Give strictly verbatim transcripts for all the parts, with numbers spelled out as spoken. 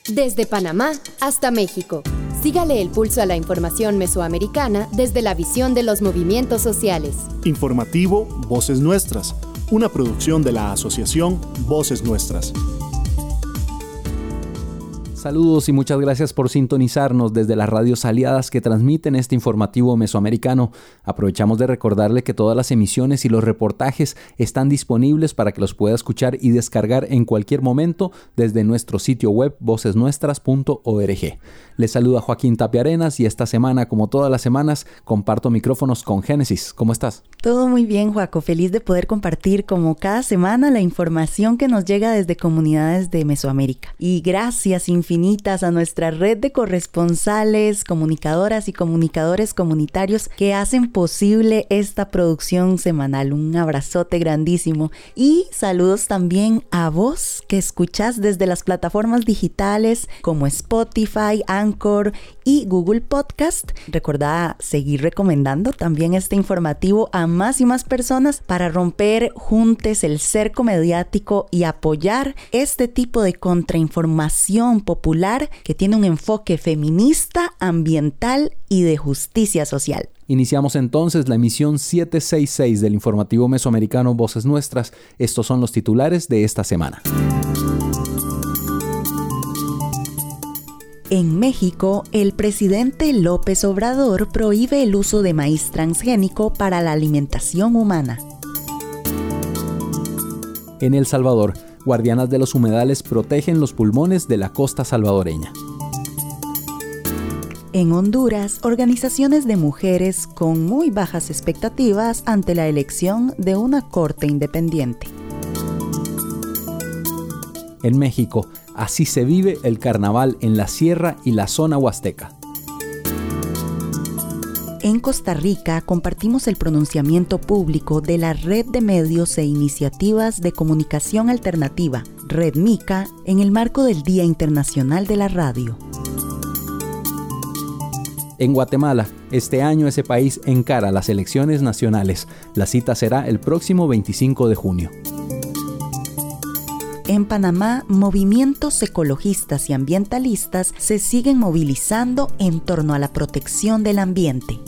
Desde Panamá hasta México. Sígale el pulso a la información mesoamericana desde la visión de los movimientos sociales. Informativo Voces Nuestras, una producción de la asociación Voces Nuestras. Saludos y muchas gracias por sintonizarnos desde las radios aliadas que transmiten este informativo mesoamericano. Aprovechamos de recordarle que todas las emisiones y los reportajes están disponibles para que los pueda escuchar y descargar en cualquier momento desde nuestro sitio web voces nuestras punto org. Les saluda Joaquín Tapia Arenas y esta semana, como todas las semanas, comparto micrófonos con Génesis. ¿Cómo estás? Todo muy bien, Joaco. Feliz de poder compartir como cada semana la información que nos llega desde comunidades de Mesoamérica. Y gracias infinitas a nuestra red de corresponsales, comunicadoras y comunicadores comunitarios que hacen posible esta producción semanal. Un abrazote grandísimo. Y saludos también a vos que escuchás desde las plataformas digitales como Spotify, Anchor y Google Podcast. Recordá seguir recomendando también este informativo a más y más personas para romper juntos el cerco mediático y apoyar este tipo de contrainformación popular que tiene un enfoque feminista, ambiental y de justicia social. Iniciamos entonces la emisión setecientos sesenta y seis del informativo mesoamericano Voces Nuestras. Estos son los titulares de esta semana. En México, el presidente López Obrador prohíbe el uso de maíz transgénico para la alimentación humana. En El Salvador, guardianas de los humedales protegen los pulmones de la costa salvadoreña. En Honduras, organizaciones de mujeres con muy bajas expectativas ante la elección de una corte independiente. En México, así se vive el carnaval en la sierra y la zona huasteca. En Costa Rica compartimos el pronunciamiento público de la Red de Medios e Iniciativas de Comunicación Alternativa, Red Mica, en el marco del Día Internacional de la Radio. En Guatemala, este año ese país encara las elecciones nacionales. La cita será el próximo veinticinco de junio. En Panamá, movimientos ecologistas y ambientalistas se siguen movilizando en torno a la protección del ambiente.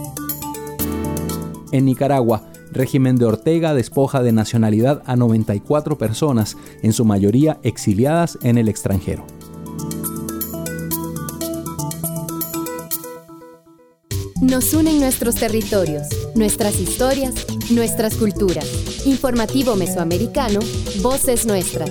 En Nicaragua, régimen de Ortega despoja de nacionalidad a noventa y cuatro personas, en su mayoría exiliadas en el extranjero. Nos unen nuestros territorios, nuestras historias, nuestras culturas. Informativo Mesoamericano, Voces Nuestras.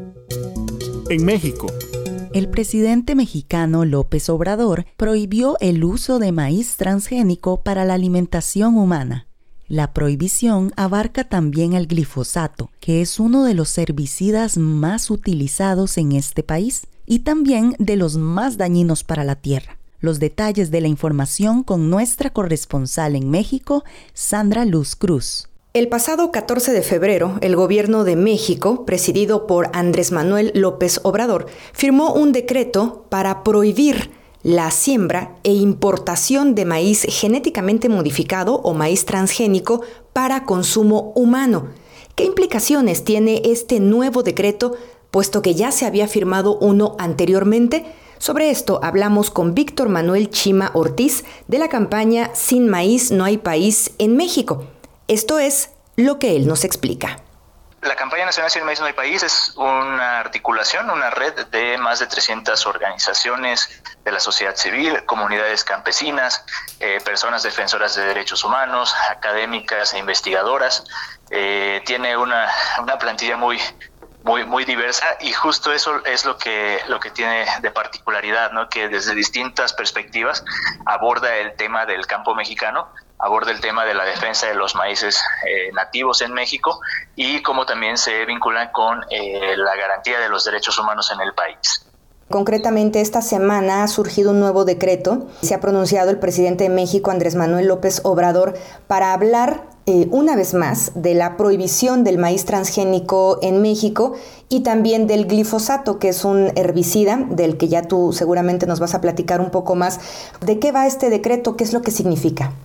En México, el presidente mexicano López Obrador prohibió el uso de maíz transgénico para la alimentación humana. La prohibición abarca también el glifosato, que es uno de los herbicidas más utilizados en este país y también de los más dañinos para la tierra. Los detalles de la información con nuestra corresponsal en México, Sandra Luz Cruz. El pasado catorce de febrero, el gobierno de México, presidido por Andrés Manuel López Obrador, firmó un decreto para prohibir la siembra e importación de maíz genéticamente modificado o maíz transgénico para consumo humano. ¿Qué implicaciones tiene este nuevo decreto, puesto que ya se había firmado uno anteriormente? Sobre esto hablamos con Víctor Manuel Chima Ortiz de la campaña Sin Maíz No Hay País en México. Esto es lo que él nos explica. La campaña nacional Sin Maíz No Hay País es una articulación, una red de más de trescientas organizaciones de la sociedad civil, comunidades campesinas, eh, personas defensoras de derechos humanos, académicas e investigadoras. Eh, tiene una, una plantilla muy Muy, muy diversa, y justo eso es lo que, lo que tiene de particularidad, ¿no? Que desde distintas perspectivas aborda el tema del campo mexicano, aborda el tema de la defensa de los maíces eh, nativos en México, y cómo también se vincula con eh, la garantía de los derechos humanos en el país. Concretamente, esta semana ha surgido un nuevo decreto. Se ha pronunciado el presidente de México, Andrés Manuel López Obrador, para hablar eh, una vez más de la prohibición del maíz transgénico en México y también del glifosato, que es un herbicida del que ya tú seguramente nos vas a platicar un poco más. ¿De qué va este decreto? ¿Qué es lo que significa?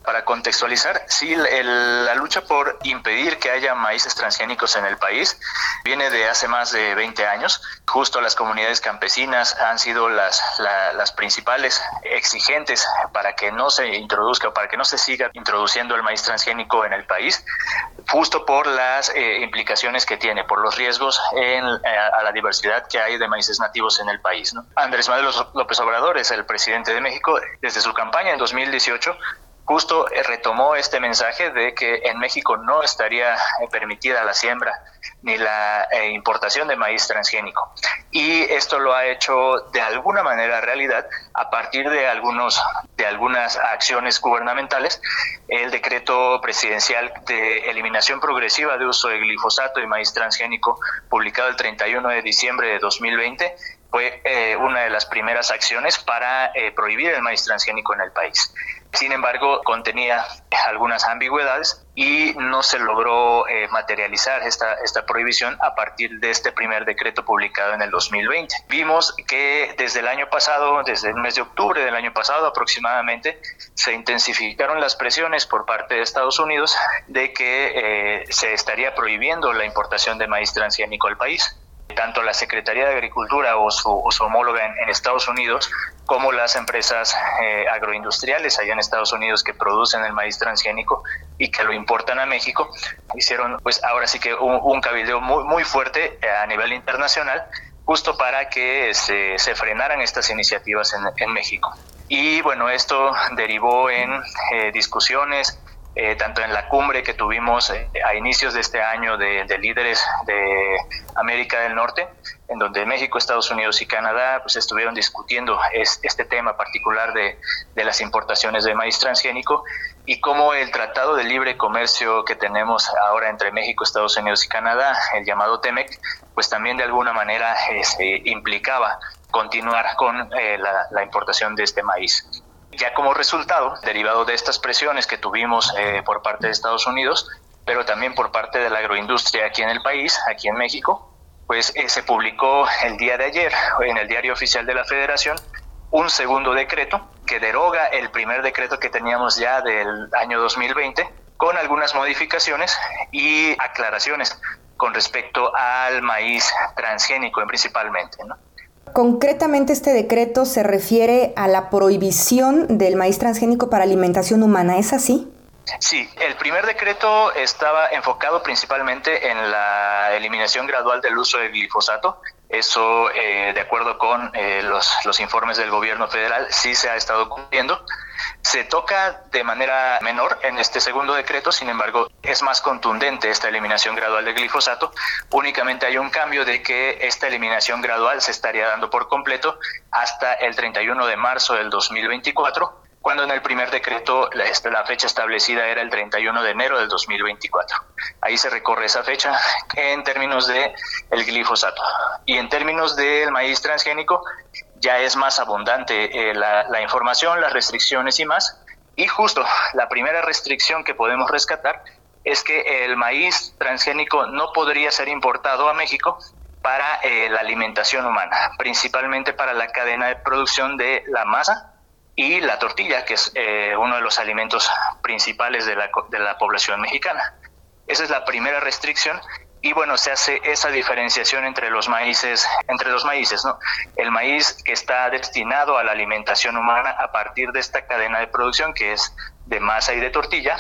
Para contextualizar, sí, el, la lucha por impedir que haya maíces transgénicos en el país viene de hace más de veinte años. Justo las comunidades campesinas han sido las, la, las principales exigentes para que no se introduzca o para que no se siga introduciendo el maíz transgénico en el país, justo por las eh, implicaciones que tiene, por los riesgos en, eh, a la diversidad que hay de maíces nativos en el país, ¿no? Andrés Manuel López Obrador es el presidente de México. Desde su campaña en dos mil dieciocho, justo retomó este mensaje de que en México no estaría permitida la siembra ni la eh, importación de maíz transgénico. Y esto lo ha hecho de alguna manera realidad a partir de algunos de algunas acciones gubernamentales. El decreto presidencial de eliminación progresiva de uso de glifosato y maíz transgénico, publicado el treinta y uno de diciembre de dos mil veinte, fue eh, una de las primeras acciones para eh, prohibir el maíz transgénico en el país. Sin embargo, contenía algunas ambigüedades y no se logró eh, materializar esta, esta prohibición a partir de este primer decreto publicado en el dos mil veinte. Vimos que desde el año pasado, desde el mes de octubre del año pasado aproximadamente, se intensificaron las presiones por parte de Estados Unidos de que eh, se estaría prohibiendo la importación de maíz transgénico al país. Tanto la Secretaría de Agricultura o su, o su homóloga en, en Estados Unidos, como las empresas eh, agroindustriales allá en Estados Unidos que producen el maíz transgénico y que lo importan a México, hicieron pues ahora sí que un, un cabildeo muy, muy fuerte a nivel internacional, justo para que se, se frenaran estas iniciativas en, en México. Y bueno, esto derivó en eh, discusiones, Eh, tanto en la cumbre que tuvimos eh, a inicios de este año de, de líderes de América del Norte, en donde México, Estados Unidos y Canadá pues estuvieron discutiendo es, este tema particular de, de las importaciones de maíz transgénico, y cómo el Tratado de Libre Comercio que tenemos ahora entre México, Estados Unidos y Canadá, el llamado TEMEC, pues también de alguna manera eh, se implicaba continuar con eh, la, la importación de este maíz. Ya como resultado, derivado de estas presiones que tuvimos eh, por parte de Estados Unidos, pero también por parte de la agroindustria aquí en el país, aquí en México, pues eh, se publicó el día de ayer en el Diario Oficial de la Federación un segundo decreto que deroga el primer decreto que teníamos ya del año dos mil veinte, con algunas modificaciones y aclaraciones con respecto al maíz transgénico principalmente, ¿no? Concretamente, este decreto se refiere a la prohibición del maíz transgénico para alimentación humana, ¿es así? Sí, el primer decreto estaba enfocado principalmente en la eliminación gradual del uso de glifosato. Eso, eh, de acuerdo con eh, los, los informes del gobierno federal, sí se ha estado cumpliendo. Se toca de manera menor en este segundo decreto, sin embargo, es más contundente esta eliminación gradual de glifosato. Únicamente hay un cambio de que esta eliminación gradual se estaría dando por completo hasta el treinta y uno de marzo del dos mil veinticuatro, cuando en el primer decreto la, la fecha establecida era el treinta y uno de enero del dos mil veinticuatro. Ahí se recorre esa fecha en términos de el glifosato. Y en términos del maíz transgénico, ya es más abundante eh, la, la información, las restricciones y más. Y justo la primera restricción que podemos rescatar es que el maíz transgénico no podría ser importado a México para eh, la alimentación humana, principalmente para la cadena de producción de la masa y la tortilla, que es eh, uno de los alimentos principales de la, de la población mexicana. Esa es la primera restricción. Y bueno, se hace esa diferenciación entre los maíces, entre los maíces, ¿no? El maíz que está destinado a la alimentación humana a partir de esta cadena de producción, que es de masa y de tortilla.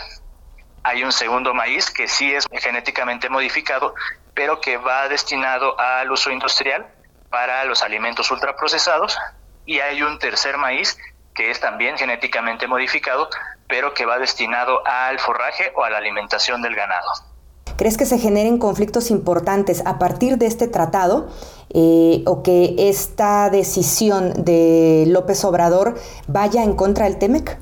Hay un segundo maíz que sí es genéticamente modificado, pero que va destinado al uso industrial para los alimentos ultraprocesados. Y hay un tercer maíz que es también genéticamente modificado, pero que va destinado al forraje o a la alimentación del ganado. ¿Crees que se generen conflictos importantes a partir de este tratado eh, o que esta decisión de López Obrador vaya en contra del TEMEC?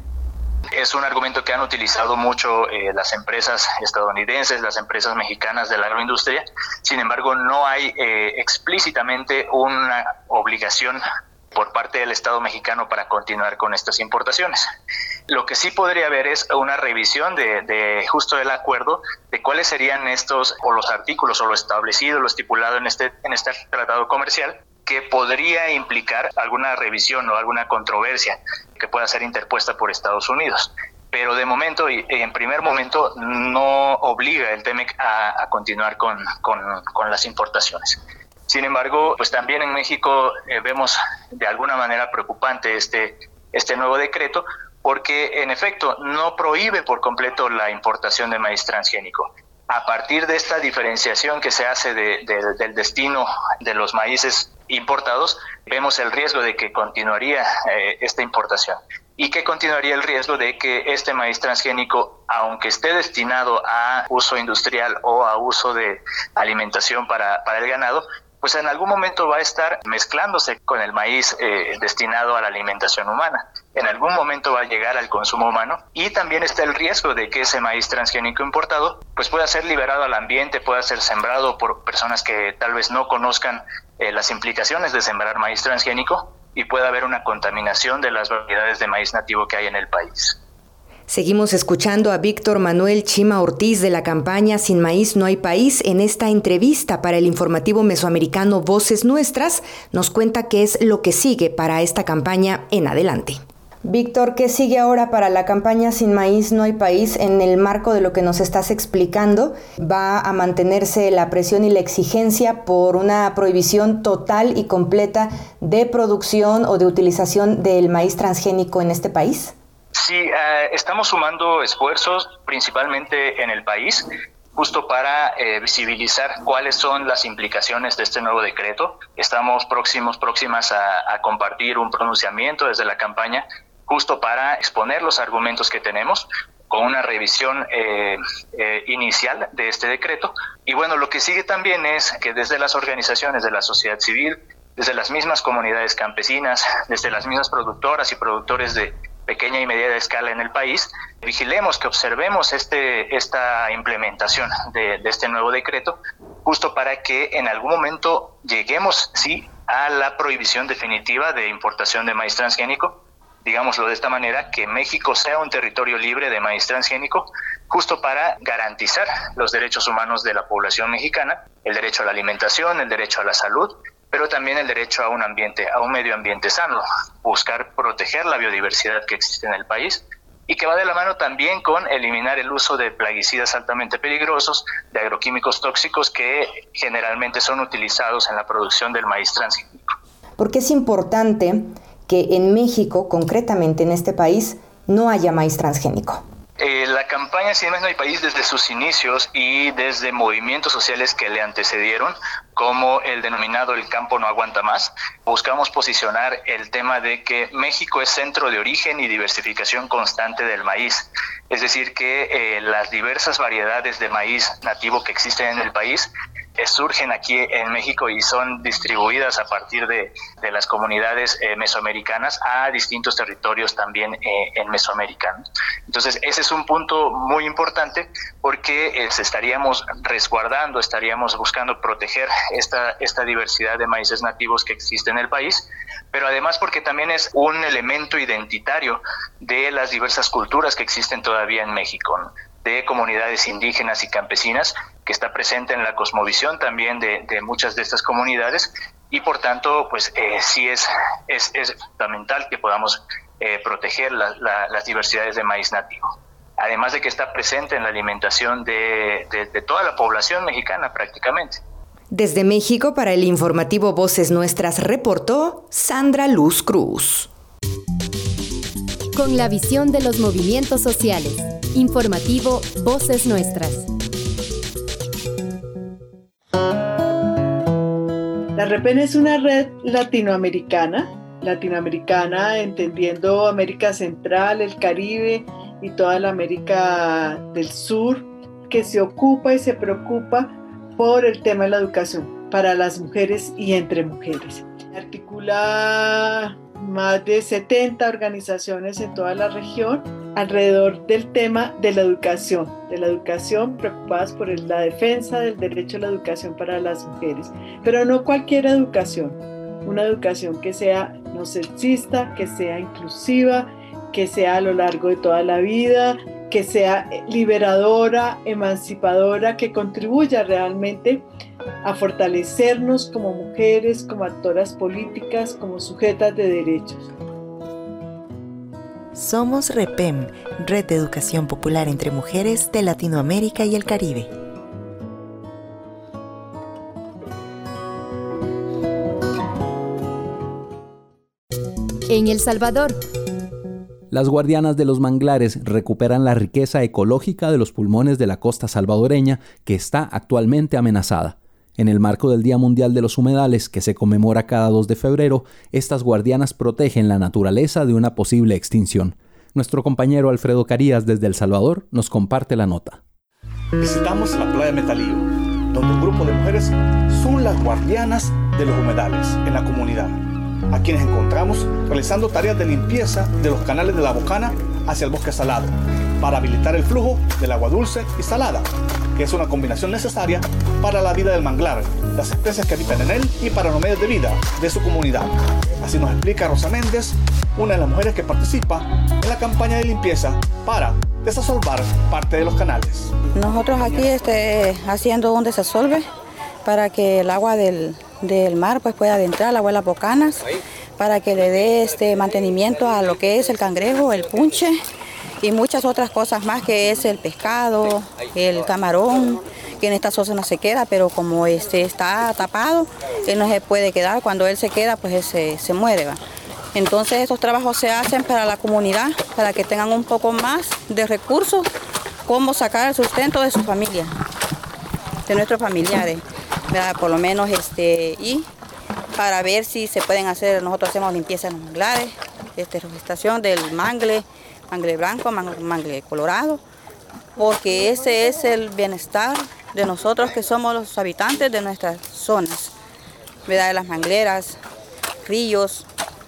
Es un argumento que han utilizado mucho eh, las empresas estadounidenses, las empresas mexicanas de la agroindustria. Sin embargo, no hay eh, explícitamente una obligación por parte del Estado mexicano para continuar con estas importaciones. Lo que sí podría haber es una revisión de, de justo del acuerdo, de cuáles serían estos, o los artículos, o lo establecido, lo estipulado en este, en este tratado comercial, que podría implicar alguna revisión o alguna controversia que pueda ser interpuesta por Estados Unidos. pero de momento y en primer momento no obliga el TEMEC a, a continuar con, con, con las importaciones. Sin embargo, pues también en México eh, vemos de alguna manera preocupante este, este nuevo decreto, porque en efecto no prohíbe por completo la importación de maíz transgénico. A partir de esta diferenciación que se hace de, de, del destino de los maíces importados, vemos el riesgo de que continuaría eh, esta importación y que continuaría el riesgo de que este maíz transgénico, aunque esté destinado a uso industrial o a uso de alimentación para, para el ganado, pues en algún momento va a estar mezclándose con el maíz eh, destinado a la alimentación humana. En algún momento va a llegar al consumo humano y también está el riesgo de que ese maíz transgénico importado pues pueda ser liberado al ambiente, pueda ser sembrado por personas que tal vez no conozcan eh, las implicaciones de sembrar maíz transgénico y pueda haber una contaminación de las variedades de maíz nativo que hay en el país. Seguimos escuchando a Víctor Manuel Chima Ortiz de la campaña Sin Maíz No Hay País. En esta entrevista para el informativo mesoamericano Voces Nuestras, nos cuenta qué es lo que sigue para esta campaña en adelante. Víctor, ¿qué sigue ahora para la campaña Sin Maíz No Hay País? En el marco de lo que nos estás explicando, ¿va a mantenerse la presión y la exigencia por una prohibición total y completa de producción o de utilización del maíz transgénico en este país? Sí, eh, estamos sumando esfuerzos principalmente en el país, justo para eh, visibilizar cuáles son las implicaciones de este nuevo decreto. Estamos próximos, próximas a, a compartir un pronunciamiento desde la campaña, justo para exponer los argumentos que tenemos, con una revisión eh, eh, inicial de este decreto. Y bueno, lo que sigue también es que desde las organizaciones de la sociedad civil, desde las mismas comunidades campesinas, desde las mismas productoras y productores de pequeña y mediana escala en el país, vigilemos, que observemos este, esta implementación de, de este nuevo decreto, justo para que en algún momento lleguemos, sí, a la prohibición definitiva de importación de maíz transgénico, digámoslo de esta manera, que México sea un territorio libre de maíz transgénico, justo para garantizar los derechos humanos de la población mexicana, el derecho a la alimentación, el derecho a la salud, pero también el derecho a un ambiente, a un medio ambiente sano, buscar proteger la biodiversidad que existe en el país y que va de la mano también con eliminar el uso de plaguicidas altamente peligrosos, de agroquímicos tóxicos que generalmente son utilizados en la producción del maíz transgénico. ¿Por qué es importante que en México, concretamente en este país, no haya maíz transgénico? Eh, la campaña Sin Maíz No Hay País, desde sus inicios y desde movimientos sociales que le antecedieron, como el denominado El Campo No Aguanta Más, buscamos posicionar el tema de que México es centro de origen y diversificación constante del maíz. Es decir, que eh, las diversas variedades de maíz nativo que existen en el país eh, surgen aquí en México y son distribuidas a partir de, de las comunidades eh, mesoamericanas a distintos territorios también eh, en Mesoamérica. Entonces, ese es un punto muy importante porque eh, estaríamos resguardando, estaríamos buscando proteger esta, esta diversidad de maíces nativos que existe en el país, pero además porque también es un elemento identitario de las diversas culturas que existen todavía en México, ¿no? De comunidades indígenas y campesinas, que está presente en la cosmovisión también de, de muchas de estas comunidades, y por tanto, pues eh, sí es, es, es fundamental que podamos eh, proteger la, la, las diversidades de maíz nativo. Además de que está presente en la alimentación de, de, de toda la población mexicana prácticamente. Desde México, para el informativo Voces Nuestras, reportó Sandra Luz Cruz. Con la visión de los movimientos sociales. Informativo Voces Nuestras. La REPEN es una red latinoamericana, latinoamericana entendiendo América Central, el Caribe y toda la América del Sur, que se ocupa y se preocupa por el tema de la educación para las mujeres y entre mujeres. Articula más de setenta organizaciones en toda la región alrededor del tema de la educación, de la educación preocupadas por la defensa del derecho a la educación para las mujeres, pero no cualquier educación, una educación que sea no sexista, que sea inclusiva, que sea a lo largo de toda la vida, que sea liberadora, emancipadora, que contribuya realmente a fortalecernos como mujeres, como actoras políticas, como sujetas de derechos. Somos REPEM, Red de Educación Popular entre Mujeres de Latinoamérica y el Caribe. En El Salvador, las guardianas de los manglares recuperan la riqueza ecológica de los pulmones de la costa salvadoreña que está actualmente amenazada. En el marco del Día Mundial de los Humedales, que se conmemora cada dos de febrero, estas guardianas protegen la naturaleza de una posible extinción. Nuestro compañero Alfredo Carías desde El Salvador nos comparte la nota. Visitamos la playa Metalillo, donde un grupo de mujeres son las guardianas de los humedales en la comunidad, a quienes encontramos realizando tareas de limpieza de los canales de la Bocana hacia el bosque salado, para habilitar el flujo del agua dulce y salada, que es una combinación necesaria para la vida del manglar, las especies que habitan en él y para los medios de vida de su comunidad. Así nos explica Rosa Méndez, una de las mujeres que participa en la campaña de limpieza para desasolvar parte de los canales. Nosotros aquí este, haciendo un desasolve para que el agua del, del mar pues, pueda adentrar, el agua de las bocanas, para que le dé este mantenimiento a lo que es el cangrejo, el punche y muchas otras cosas más, que es el pescado, el camarón, que en esta zona no se queda, pero como este está tapado, él no se puede quedar. Cuando él se queda, pues él se, se muere, ¿va? Entonces estos trabajos se hacen para la comunidad, para que tengan un poco más de recursos, cómo sacar el sustento de su familia, de nuestros familiares, ¿verdad? Por lo menos, este, y para ver si se pueden hacer, nosotros hacemos limpieza en los manglares, este, reforestación del mangle, mangle blanco, mangle colorado, porque ese es el bienestar de nosotros que somos los habitantes de nuestras zonas, ¿verdad? De las mangleras, ríos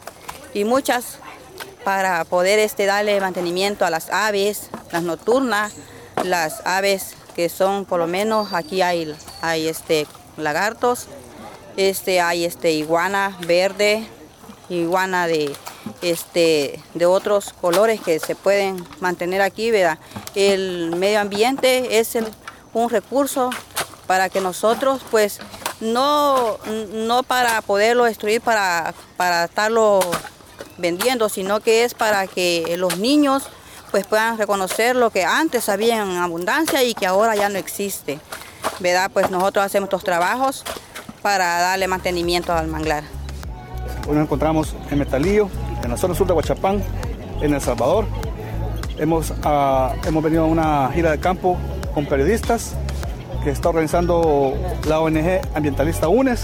y muchas, para poder este, darle mantenimiento a las aves, las nocturnas, las aves que son, por lo menos aquí hay, hay este, lagartos, este, hay este, iguana verde, iguana de, este, de otros colores que se pueden mantener aquí, ¿verdad? El medio ambiente es el, un recurso para que nosotros, pues, no, no para poderlo destruir, para, para estarlo vendiendo, sino que es para que los niños pues puedan reconocer lo que antes había en abundancia y que ahora ya no existe, ¿verdad? Pues nosotros hacemos estos trabajos para darle mantenimiento al manglar. Hoy nos encontramos en Metalillo, en la zona sur de Huachapán, en El Salvador. Hemos, uh, hemos venido a una gira de campo con periodistas que está organizando la O N G ambientalista UNES.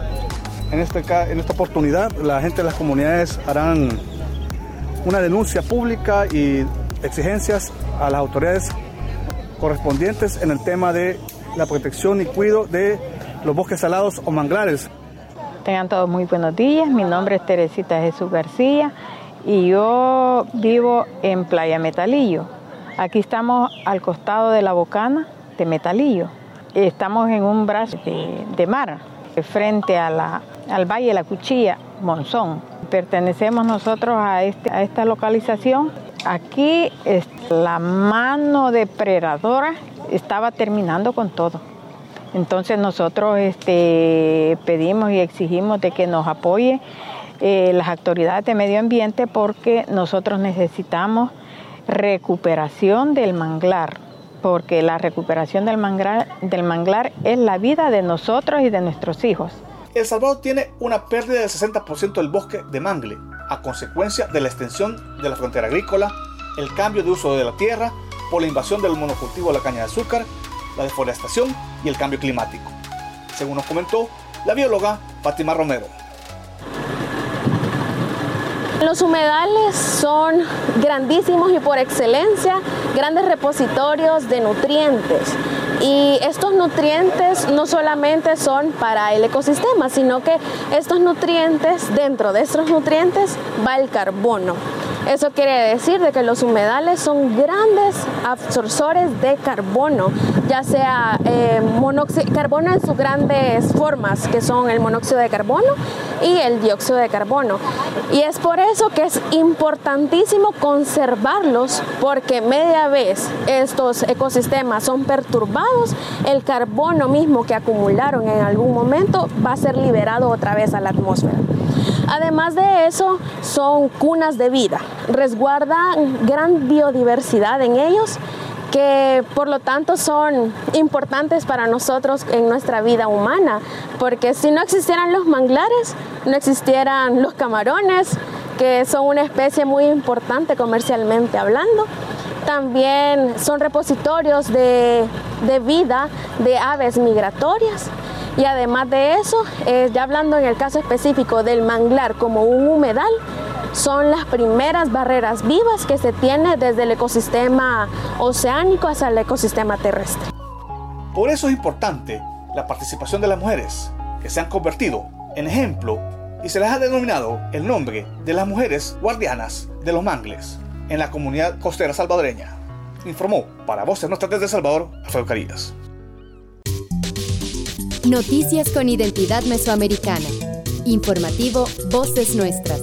En, este, en esta oportunidad, la gente de las comunidades harán una denuncia pública y exigencias a las autoridades correspondientes en el tema de la protección y cuidado de los bosques salados o manglares. Tengan todos muy buenos días. Mi nombre es Teresita Jesús García y yo vivo en Playa Metalillo. Aquí estamos al costado de la Bocana de Metalillo. Estamos en un brazo de, de mar, frente a la, al Valle de la Cuchilla, Monzón. Pertenecemos nosotros a, este, a esta localización. Aquí es, la mano depredadora estaba terminando con todo. Entonces nosotros este, pedimos y exigimos de que nos apoye eh, las autoridades de medio ambiente, porque nosotros necesitamos recuperación del manglar, porque la recuperación del manglar, del manglar es la vida de nosotros y de nuestros hijos. El Salvador tiene una pérdida del sesenta por ciento del bosque de mangle, a consecuencia de la extensión de la frontera agrícola, el cambio de uso de la tierra por la invasión del monocultivo de la caña de azúcar, la deforestación y el cambio climático, según nos comentó la bióloga Fátima Romero. Los humedales son grandísimos y por excelencia grandes repositorios de nutrientes. Y estos nutrientes no solamente son para el ecosistema, sino que estos nutrientes, dentro de estos nutrientes va el carbono. Eso quiere decir de que los humedales son grandes absorbores de carbono, ya sea eh, monóxido, carbono en sus grandes formas, que son el monóxido de carbono y el dióxido de carbono. Y es por eso que es importantísimo conservarlos, porque media vez estos ecosistemas son perturbados, el carbono mismo que acumularon en algún momento va a ser liberado otra vez a la atmósfera. Además de eso, son cunas de vida, resguardan gran biodiversidad en ellos, que por lo tanto son importantes para nosotros en nuestra vida humana, porque si no existieran los manglares, no existieran los camarones, que son una especie muy importante comercialmente hablando. También son repositorios de, de vida de aves migratorias. Y además de eso, eh, ya hablando en el caso específico del manglar como un humedal, son las primeras barreras vivas que se tiene desde el ecosistema oceánico hasta el ecosistema terrestre. Por eso es importante la participación de las mujeres, que se han convertido en ejemplo y se les ha denominado el nombre de las mujeres guardianas de los mangles en la comunidad costera salvadoreña. Informó para Voces Nuestras desde Salvador, Alfredo Carillas. Noticias con identidad mesoamericana. Informativo Voces Nuestras.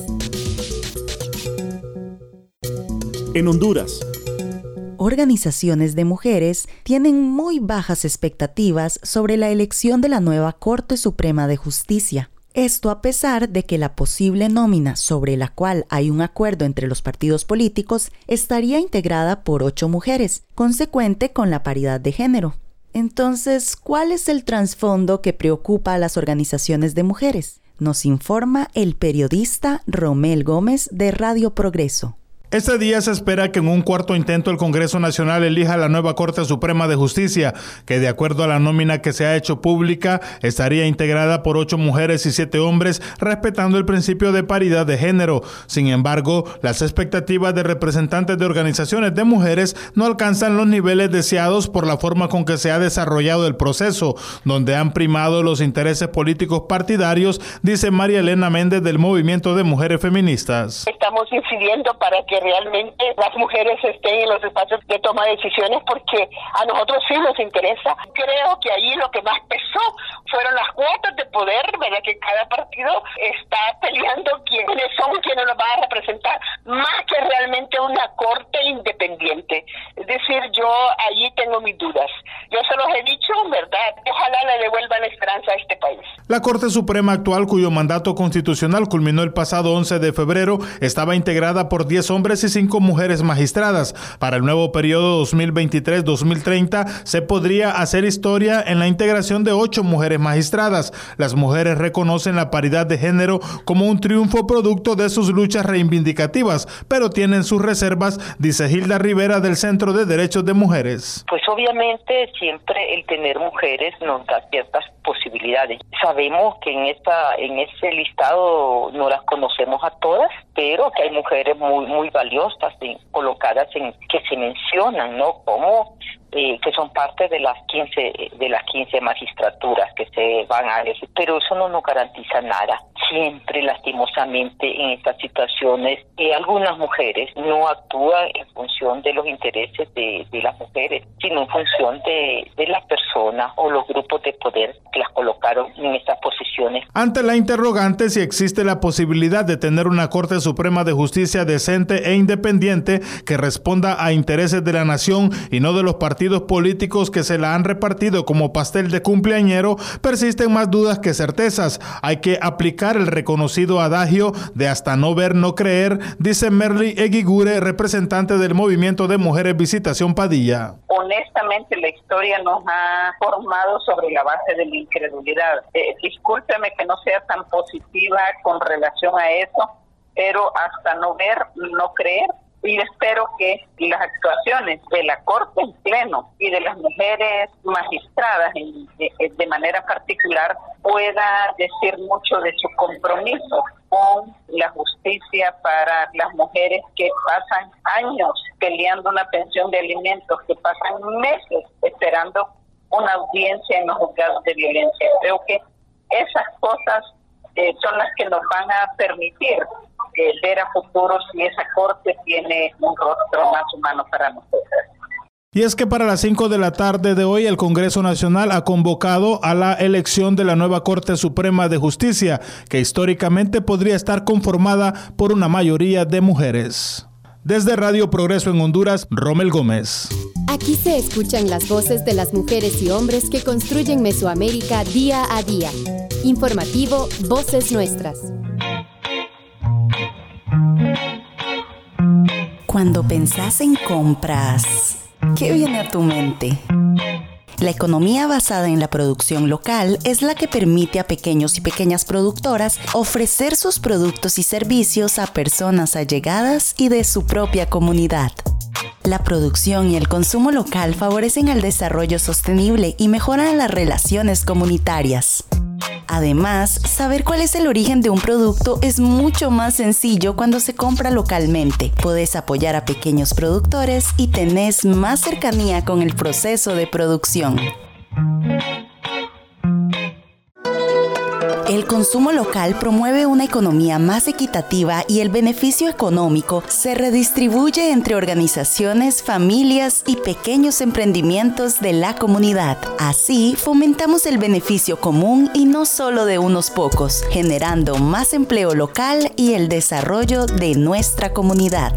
En Honduras, organizaciones de mujeres tienen muy bajas expectativas sobre la elección de la nueva Corte Suprema de Justicia. Esto a pesar de que la posible nómina sobre la cual hay un acuerdo entre los partidos políticos estaría integrada por ocho mujeres, consecuente con la paridad de género. Entonces, ¿cuál es el trasfondo que preocupa a las organizaciones de mujeres? Nos informa el periodista Romel Gómez de Radio Progreso. Este día se espera que en un cuarto intento el Congreso Nacional elija la nueva Corte Suprema de Justicia, que de acuerdo a la nómina que se ha hecho pública, estaría integrada por ocho mujeres y siete hombres, respetando el principio de paridad de género. Sin embargo, las expectativas de representantes de organizaciones de mujeres no alcanzan los niveles deseados por la forma con que se ha desarrollado el proceso, donde han primado los intereses políticos partidarios, dice María Elena Méndez del Movimiento de Mujeres Feministas. Estamos incidiendo para que realmente las mujeres estén en los espacios de toma de decisiones, porque a nosotros sí nos interesa. Creo que ahí lo que más pesó fueron las cuotas de poder, ¿verdad? Que cada partido está peleando quiénes son quienes nos van a representar, más que realmente una corte independiente. Es decir, yo allí tengo mis dudas. Yo se los he dicho, ¿verdad? Ojalá le devuelvan esperanza a este país. La Corte Suprema actual, cuyo mandato constitucional culminó el pasado once de febrero, estaba integrada por diez hombres y cinco mujeres magistradas. Para el nuevo periodo dos mil veintitrés dos mil treinta se podría hacer historia en la integración de ocho mujeres magistradas. Las mujeres reconocen la paridad de género como un triunfo producto de sus luchas reivindicativas, pero tienen sus reservas, dice Hilda Rivera del Centro de Derechos de Mujeres. Pues obviamente siempre el tener mujeres nos da ciertas posibilidades. Sabemos que en esta en ese listado no las conocemos a todas, pero que hay mujeres muy muy valiosas en, colocadas en que se mencionan, ¿no? Como eh, que son parte de las quince de las quince magistraturas que se van a elegir, pero eso no nos garantiza nada. Siempre, lastimosamente, en estas situaciones, eh, algunas mujeres no actúan en función de los intereses de, de las mujeres, sino en función de, de las personas o los grupos de poder que las colocaron en estas posiciones. Ante la interrogante si existe la posibilidad de tener una Corte Suprema de Justicia decente e independiente que responda a intereses de la nación y no de los partidos políticos que se la han repartido como pastel de cumpleañero, persisten más dudas que certezas. Hay que aplicar el reconocido adagio de hasta no ver, no creer, dice Merly Eguigure, representante del Movimiento de Mujeres Visitación Padilla. Honestamente, la historia nos ha formado sobre la base de la incredulidad. Eh, discúlpeme que no sea tan positiva con relación a eso, pero hasta no ver, no creer. Y espero que las actuaciones de la Corte en pleno y de las mujeres magistradas en, de, de manera particular pueda decir mucho de su compromiso con la justicia para las mujeres que pasan años peleando una pensión de alimentos, que pasan meses esperando una audiencia en los juzgados de violencia. Creo que esas cosas eh, son las que nos van a permitir Eh, ver a futuro si esa corte tiene un rostro más humano para nosotros. Y es que para las cinco de la tarde de hoy el Congreso Nacional ha convocado a la elección de la nueva Corte Suprema de Justicia, que históricamente podría estar conformada por una mayoría de mujeres. Desde Radio Progreso en Honduras, Romel Gómez. Aquí se escuchan las voces de las mujeres y hombres que construyen Mesoamérica día a día. Informativo Voces Nuestras. Cuando pensás en compras, ¿qué viene a tu mente? La economía basada en la producción local es la que permite a pequeños y pequeñas productoras ofrecer sus productos y servicios a personas allegadas y de su propia comunidad. La producción y el consumo local favorecen el desarrollo sostenible y mejoran las relaciones comunitarias. Además, saber cuál es el origen de un producto es mucho más sencillo cuando se compra localmente. Podés apoyar a pequeños productores y tenés más cercanía con el proceso de producción. El consumo local promueve una economía más equitativa y el beneficio económico se redistribuye entre organizaciones, familias y pequeños emprendimientos de la comunidad. Así, fomentamos el beneficio común y no solo de unos pocos, generando más empleo local y el desarrollo de nuestra comunidad.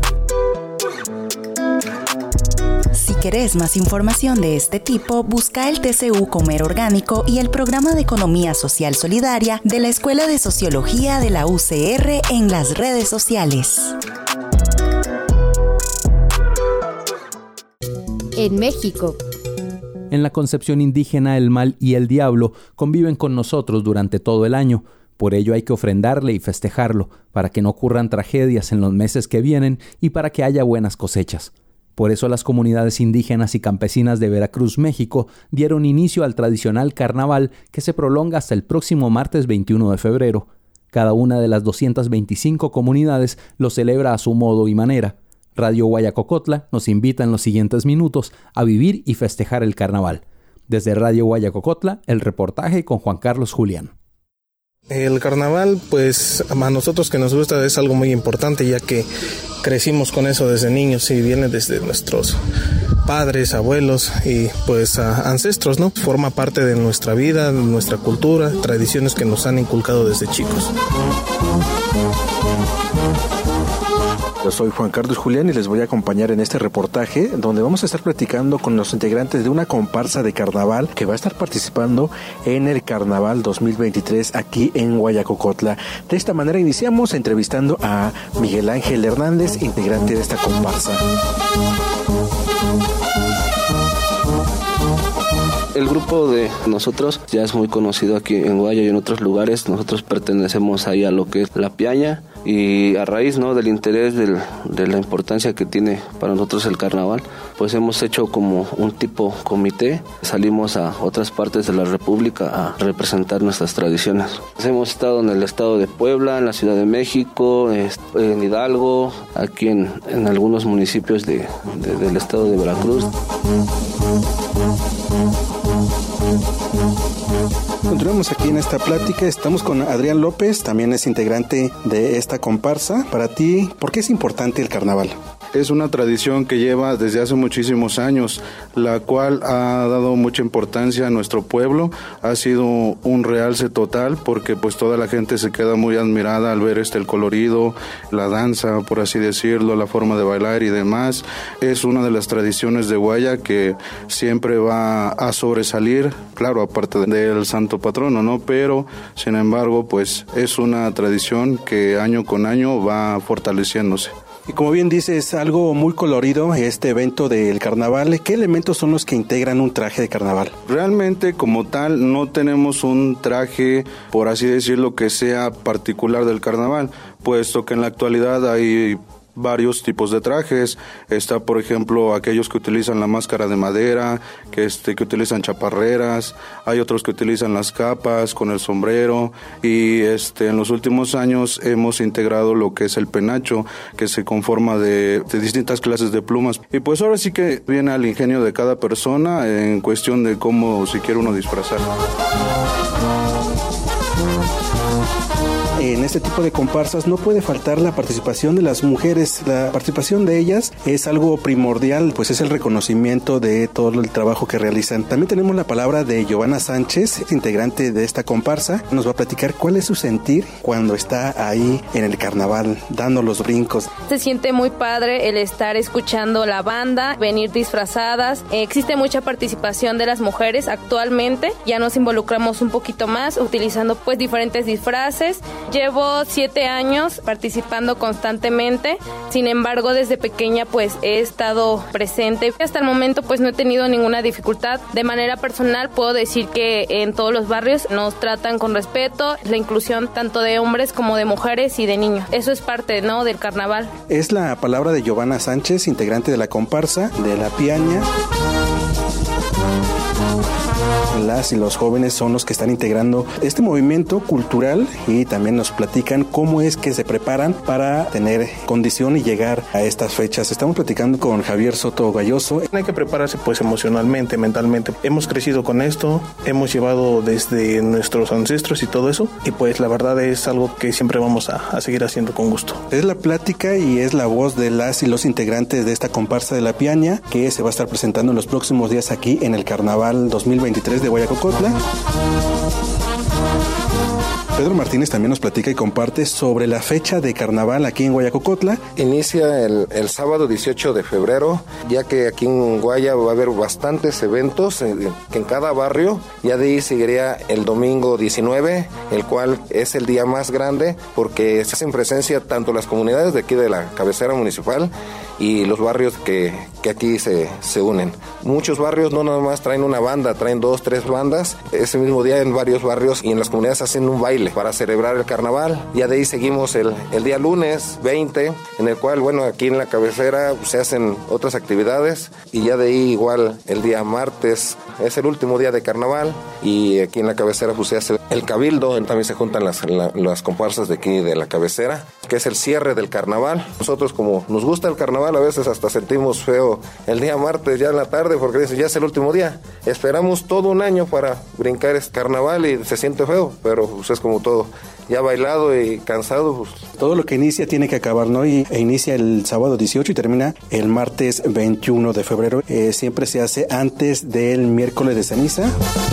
Si querés más información de este tipo, busca el T C U Comer Orgánico y el Programa de Economía Social Solidaria de la Escuela de Sociología de la U C R en las redes sociales. En México. En la concepción indígena, el mal y el diablo conviven con nosotros durante todo el año. Por ello hay que ofrendarle y festejarlo, para que no ocurran tragedias en los meses que vienen y para que haya buenas cosechas. Por eso las comunidades indígenas y campesinas de Veracruz, México, dieron inicio al tradicional carnaval que se prolonga hasta el próximo martes veintiuno de febrero. Cada una de las doscientas veinticinco comunidades lo celebra a su modo y manera. Radio Guayacocotla nos invita en los siguientes minutos a vivir y festejar el carnaval. Desde Radio Guayacocotla, el reportaje con Juan Carlos Julián. El carnaval, pues a nosotros que nos gusta es algo muy importante, ya que crecimos con eso desde niños y viene desde nuestros padres, abuelos y pues ancestros, ¿no? Forma parte de nuestra vida, de nuestra cultura, tradiciones que nos han inculcado desde chicos. Yo soy Juan Carlos Julián y les voy a acompañar en este reportaje donde vamos a estar platicando con los integrantes de una comparsa de carnaval que va a estar participando en el Carnaval dos mil veintitrés aquí en Guayacocotla. De esta manera iniciamos entrevistando a Miguel Ángel Hernández, integrante de esta comparsa. El grupo de nosotros ya es muy conocido aquí en Guaya y en otros lugares. Nosotros pertenecemos ahí a lo que es la piaña y a raíz, ¿no?, del interés del, de la importancia que tiene para nosotros el carnaval, pues hemos hecho como un tipo comité. Salimos a otras partes de la República a representar nuestras tradiciones. Hemos estado en el estado de Puebla, en la Ciudad de México, en Hidalgo, aquí en, en algunos municipios de, de, del estado de Veracruz. Continuamos aquí en esta plática, estamos con Adrián López, también es integrante de esta comparsa. Para ti, ¿por qué es importante el carnaval? Es una tradición que lleva desde hace muchísimos años, la cual ha dado mucha importancia a nuestro pueblo. Ha sido un realce total porque pues toda la gente se queda muy admirada al ver este el colorido, la danza, por así decirlo, la forma de bailar y demás. Es una de las tradiciones de Guaya que siempre va a sobresalir, claro, aparte del santo patrono, ¿no? Pero, sin embargo, pues es una tradición que año con año va fortaleciéndose. Y como bien dices, es algo muy colorido este evento del carnaval. ¿Qué elementos son los que integran un traje de carnaval? Realmente, como tal, no tenemos un traje, por así decirlo, que sea particular del carnaval, puesto que en la actualidad hay varios tipos de trajes. Está, por ejemplo, aquellos que utilizan la máscara de madera, que este que utilizan chaparreras, hay otros que utilizan las capas con el sombrero y este en los últimos años hemos integrado lo que es el penacho, que se conforma de, de distintas clases de plumas. Y pues ahora sí que viene al ingenio de cada persona en cuestión de cómo si quiere uno disfrazar. En este tipo de comparsas no puede faltar la participación de las mujeres. La participación de ellas es algo primordial, pues es el reconocimiento de todo el trabajo que realizan. También tenemos la palabra de Giovanna Sánchez, integrante de esta comparsa. Nos va a platicar cuál es su sentir cuando está ahí en el carnaval, dando los brincos. Se siente muy padre el estar escuchando la banda, venir disfrazadas. Existe mucha participación de las mujeres actualmente. Ya nos involucramos un poquito más, utilizando pues diferentes disfraces. Llevo siete años participando constantemente, sin embargo desde pequeña pues he estado presente. Hasta el momento pues no he tenido ninguna dificultad. De manera personal puedo decir que en todos los barrios nos tratan con respeto, la inclusión tanto de hombres como de mujeres y de niños. Eso es parte, ¿no?, del carnaval. Es la palabra de Giovanna Sánchez, integrante de la comparsa de La Piaña. Las y los jóvenes son los que están integrando este movimiento cultural y también nos platican cómo es que se preparan para tener condición y llegar a estas fechas. Estamos platicando con Javier Soto Galloso. Hay que prepararse pues emocionalmente, mentalmente. Hemos crecido con esto, hemos llevado desde nuestros ancestros y todo eso, y pues la verdad es algo que siempre vamos a, a seguir haciendo con gusto. Es la plática y es la voz de las y los integrantes de esta comparsa de La Piaña que se va a estar presentando en los próximos días aquí en el Carnaval dos mil veintitrés de Guayacocotla. Pedro Martínez también nos platica y comparte sobre la fecha de carnaval aquí en Guayacocotla. Inicia el, el sábado dieciocho de febrero, ya que aquí en Guaya va a haber bastantes eventos en, en cada barrio. Ya de ahí seguiría el domingo diecinueve, el cual es el día más grande porque se hacen presencia tanto las comunidades de aquí de la cabecera municipal y los barrios que, que aquí se, se unen. Muchos barrios no nada más traen una banda, traen dos, tres bandas. Ese mismo día en varios barrios y en las comunidades hacen un baile para celebrar el carnaval. Ya de ahí seguimos el, el día lunes veinte, en el cual, bueno, aquí en la cabecera se hacen otras actividades, y ya de ahí igual el día martes es el último día de carnaval, y aquí en la cabecera pues se hace el cabildo, también se juntan las, la, las comparsas de aquí de la cabecera, que es el cierre del carnaval. Nosotros, como nos gusta el carnaval, a veces hasta sentimos feo el día martes ya en la tarde, porque dicen ya es el último día. Esperamos todo un año para brincar este carnaval y se siente feo, pero pues es como todo, ya bailado y cansado. Pues. Todo lo que inicia tiene que acabar, ¿no? Y e inicia el sábado dieciocho y termina el martes veintiuno de febrero. Eh, siempre se hace antes del miércoles de ceniza.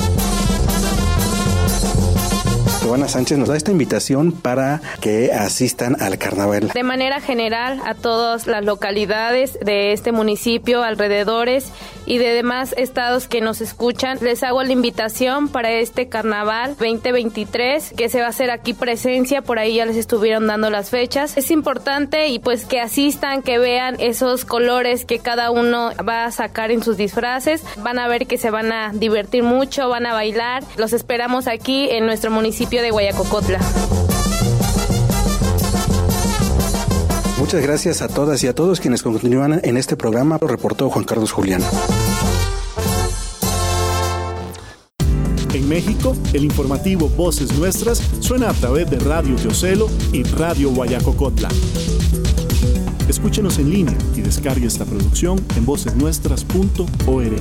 Giovanna Sánchez nos da esta invitación para que asistan al carnaval. De manera general, a todas las localidades de este municipio, alrededores y de demás estados que nos escuchan, les hago la invitación para este carnaval veinte veintitrés, que se va a hacer aquí presencia, por ahí ya les estuvieron dando las fechas. Es importante y pues que asistan, que vean esos colores que cada uno va a sacar en sus disfraces. Van a ver que se van a divertir mucho, van a bailar. Los esperamos aquí en nuestro municipio de Guayacocotla. Muchas gracias a todas y a todos quienes continúan en este programa. Lo reportó Juan Carlos Julián. En México, el informativo Voces Nuestras suena a través de Radio Teocelo y Radio Guayacocotla. Escúchenos en línea y descargue esta producción en voces nuestras punto org.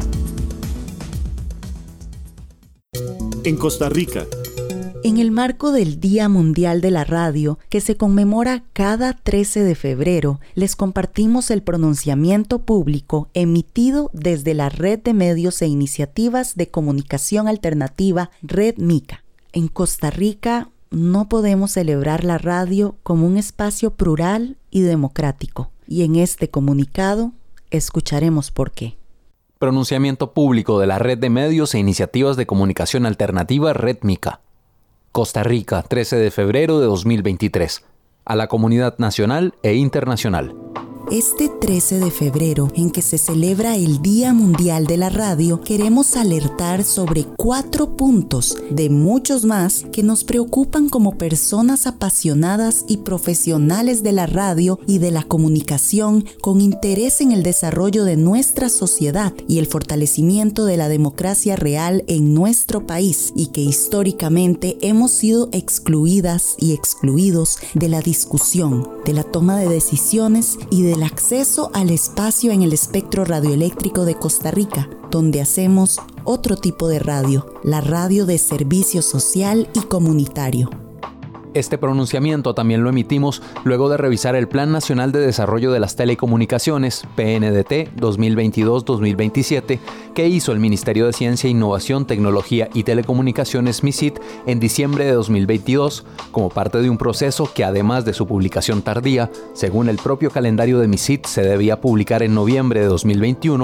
En Costa Rica, en el marco del Día Mundial de la Radio, que se conmemora cada trece de febrero, les compartimos el pronunciamiento público emitido desde la Red de Medios e Iniciativas de Comunicación Alternativa, Red Mica. En Costa Rica no podemos celebrar la radio como un espacio plural y democrático, y en este comunicado escucharemos por qué. Pronunciamiento público de la Red de Medios e Iniciativas de Comunicación Alternativa, Red Mica. Costa Rica, trece de febrero de dos mil veintitrés. A la comunidad nacional e internacional. Este trece de febrero, en que se celebra el Día Mundial de la Radio, queremos alertar sobre cuatro puntos, de muchos más, que nos preocupan como personas apasionadas y profesionales de la radio y de la comunicación con interés en el desarrollo de nuestra sociedad y el fortalecimiento de la democracia real en nuestro país, y que históricamente hemos sido excluidas y excluidos de la discusión, de la toma de decisiones y de el acceso al espacio en el espectro radioeléctrico de Costa Rica, donde hacemos otro tipo de radio, la radio de servicio social y comunitario. Este pronunciamiento también lo emitimos luego de revisar el Plan Nacional de Desarrollo de las Telecomunicaciones, P N D T dos mil veintidós a dos mil veintisiete, que hizo el Ministerio de Ciencia, Innovación, Tecnología y Telecomunicaciones, MICIT, en diciembre de dos mil veintidós, como parte de un proceso que, además de su publicación tardía, según el propio calendario de MICIT se debía publicar en noviembre de dos mil veintiuno,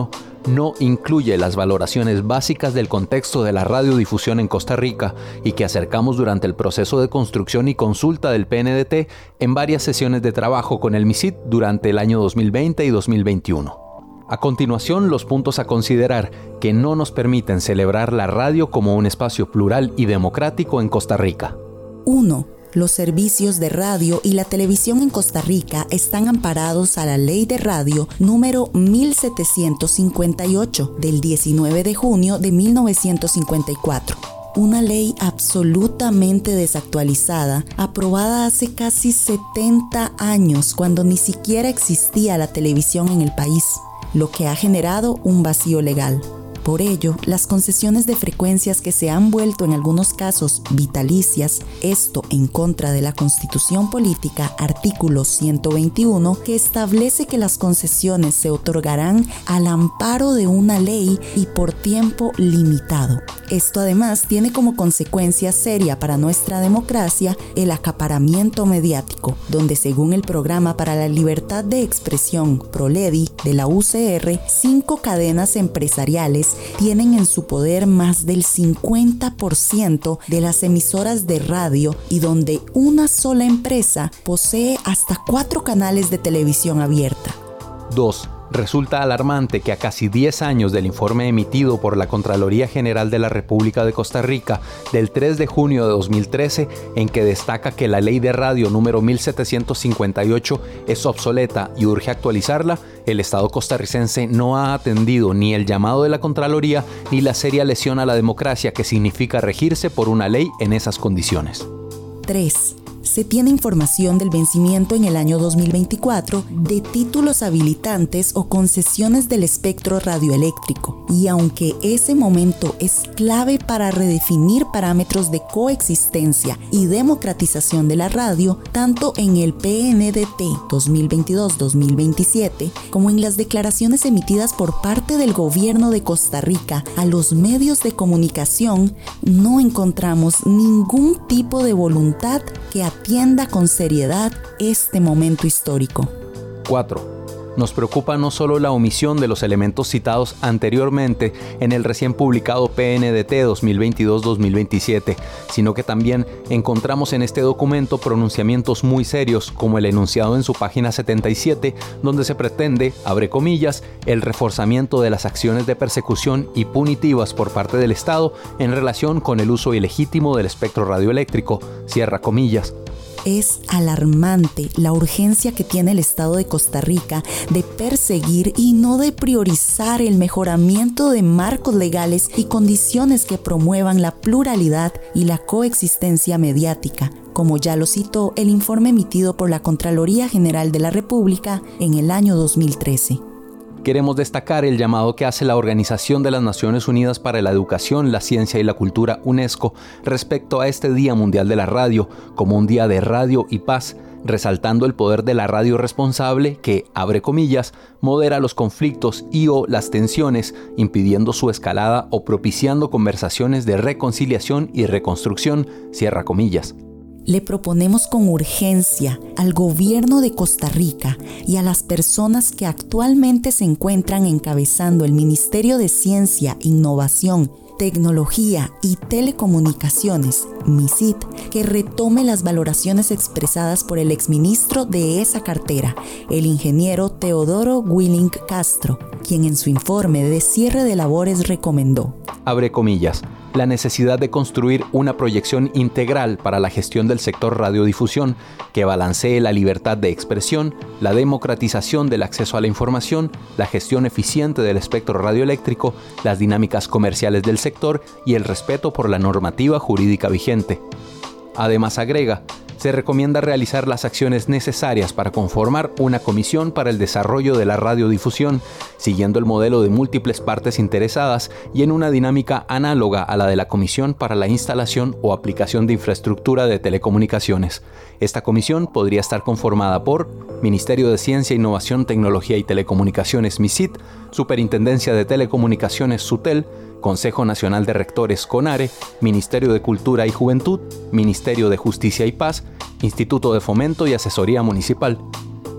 no incluye las valoraciones básicas del contexto de la radiodifusión en Costa Rica y que acercamos durante el proceso de construcción y consulta del P N D T en varias sesiones de trabajo con el MISIT durante el año dos mil veinte y dos mil veintiuno. A continuación, los puntos a considerar que no nos permiten celebrar la radio como un espacio plural y democrático en Costa Rica. uno. Los servicios de radio y la televisión en Costa Rica están amparados a la Ley de Radio número mil setecientos cincuenta y ocho del diecinueve de junio de mil novecientos cincuenta y cuatro. Una ley absolutamente desactualizada, aprobada hace casi setenta años cuando ni siquiera existía la televisión en el país, lo que ha generado un vacío legal. Por ello, las concesiones de frecuencias que se han vuelto en algunos casos vitalicias, esto en contra de la Constitución Política, artículo ciento veintiuno, que establece que las concesiones se otorgarán al amparo de una ley y por tiempo limitado. Esto además tiene como consecuencia seria para nuestra democracia el acaparamiento mediático, donde según el Programa para la Libertad de Expresión PROLEDI de la U C R, cinco cadenas empresariales tienen en su poder más del cincuenta por ciento de las emisoras de radio y donde una sola empresa posee hasta cuatro canales de televisión abierta. dos. Resulta alarmante que a casi diez años del informe emitido por la Contraloría General de la República de Costa Rica del tres de junio de dos mil trece, en que destaca que la Ley de Radio número mil setecientos cincuenta y ocho es obsoleta y urge actualizarla, el Estado costarricense no ha atendido ni el llamado de la Contraloría ni la seria lesión a la democracia que significa regirse por una ley en esas condiciones. tres. Se tiene información del vencimiento en el año dos mil veinticuatro de títulos habilitantes o concesiones del espectro radioeléctrico, y aunque ese momento es clave para redefinir parámetros de coexistencia y democratización de la radio, tanto en el P N D T dos mil veintidós dos mil veintisiete como en las declaraciones emitidas por parte del gobierno de Costa Rica a los medios de comunicación, no encontramos ningún tipo de voluntad que atienda con seriedad este momento histórico. cuatro. Nos preocupa no solo la omisión de los elementos citados anteriormente en el recién publicado P N D T dos mil veintidós dos mil veintisiete, sino que también encontramos en este documento pronunciamientos muy serios, como el enunciado en su página setenta y siete, donde se pretende, abre comillas, el reforzamiento de las acciones de persecución y punitivas por parte del Estado en relación con el uso ilegítimo del espectro radioeléctrico, cierra comillas. Es alarmante la urgencia que tiene el Estado de Costa Rica de perseguir y no de priorizar el mejoramiento de marcos legales y condiciones que promuevan la pluralidad y la coexistencia mediática, como ya lo citó el informe emitido por la Contraloría General de la República en el año dos mil trece. Queremos destacar el llamado que hace la Organización de las Naciones Unidas para la Educación, la Ciencia y la Cultura, UNESCO, respecto a este Día Mundial de la Radio, como un día de radio y paz, resaltando el poder de la radio responsable que, abre comillas, modera los conflictos y o las tensiones, impidiendo su escalada o propiciando conversaciones de reconciliación y reconstrucción, cierra comillas. Le proponemos con urgencia al gobierno de Costa Rica y a las personas que actualmente se encuentran encabezando el Ministerio de Ciencia, Innovación, Tecnología y Telecomunicaciones, MISIT, que retome las valoraciones expresadas por el exministro de esa cartera, el ingeniero Teodoro Willink Castro, quien en su informe de cierre de labores recomendó, abre comillas, la necesidad de construir una proyección integral para la gestión del sector radiodifusión que balancee la libertad de expresión, la democratización del acceso a la información, la gestión eficiente del espectro radioeléctrico, las dinámicas comerciales del sector y el respeto por la normativa jurídica vigente. Además, agrega, se recomienda realizar las acciones necesarias para conformar una comisión para el desarrollo de la radiodifusión, siguiendo el modelo de múltiples partes interesadas y en una dinámica análoga a la de la Comisión para la Instalación o Aplicación de Infraestructura de Telecomunicaciones. Esta comisión podría estar conformada por Ministerio de Ciencia, Innovación, Tecnología y Telecomunicaciones MISIT, Superintendencia de Telecomunicaciones SUTEL, Consejo Nacional de Rectores CONARE, Ministerio de Cultura y Juventud, Ministerio de Justicia y Paz, Instituto de Fomento y Asesoría Municipal.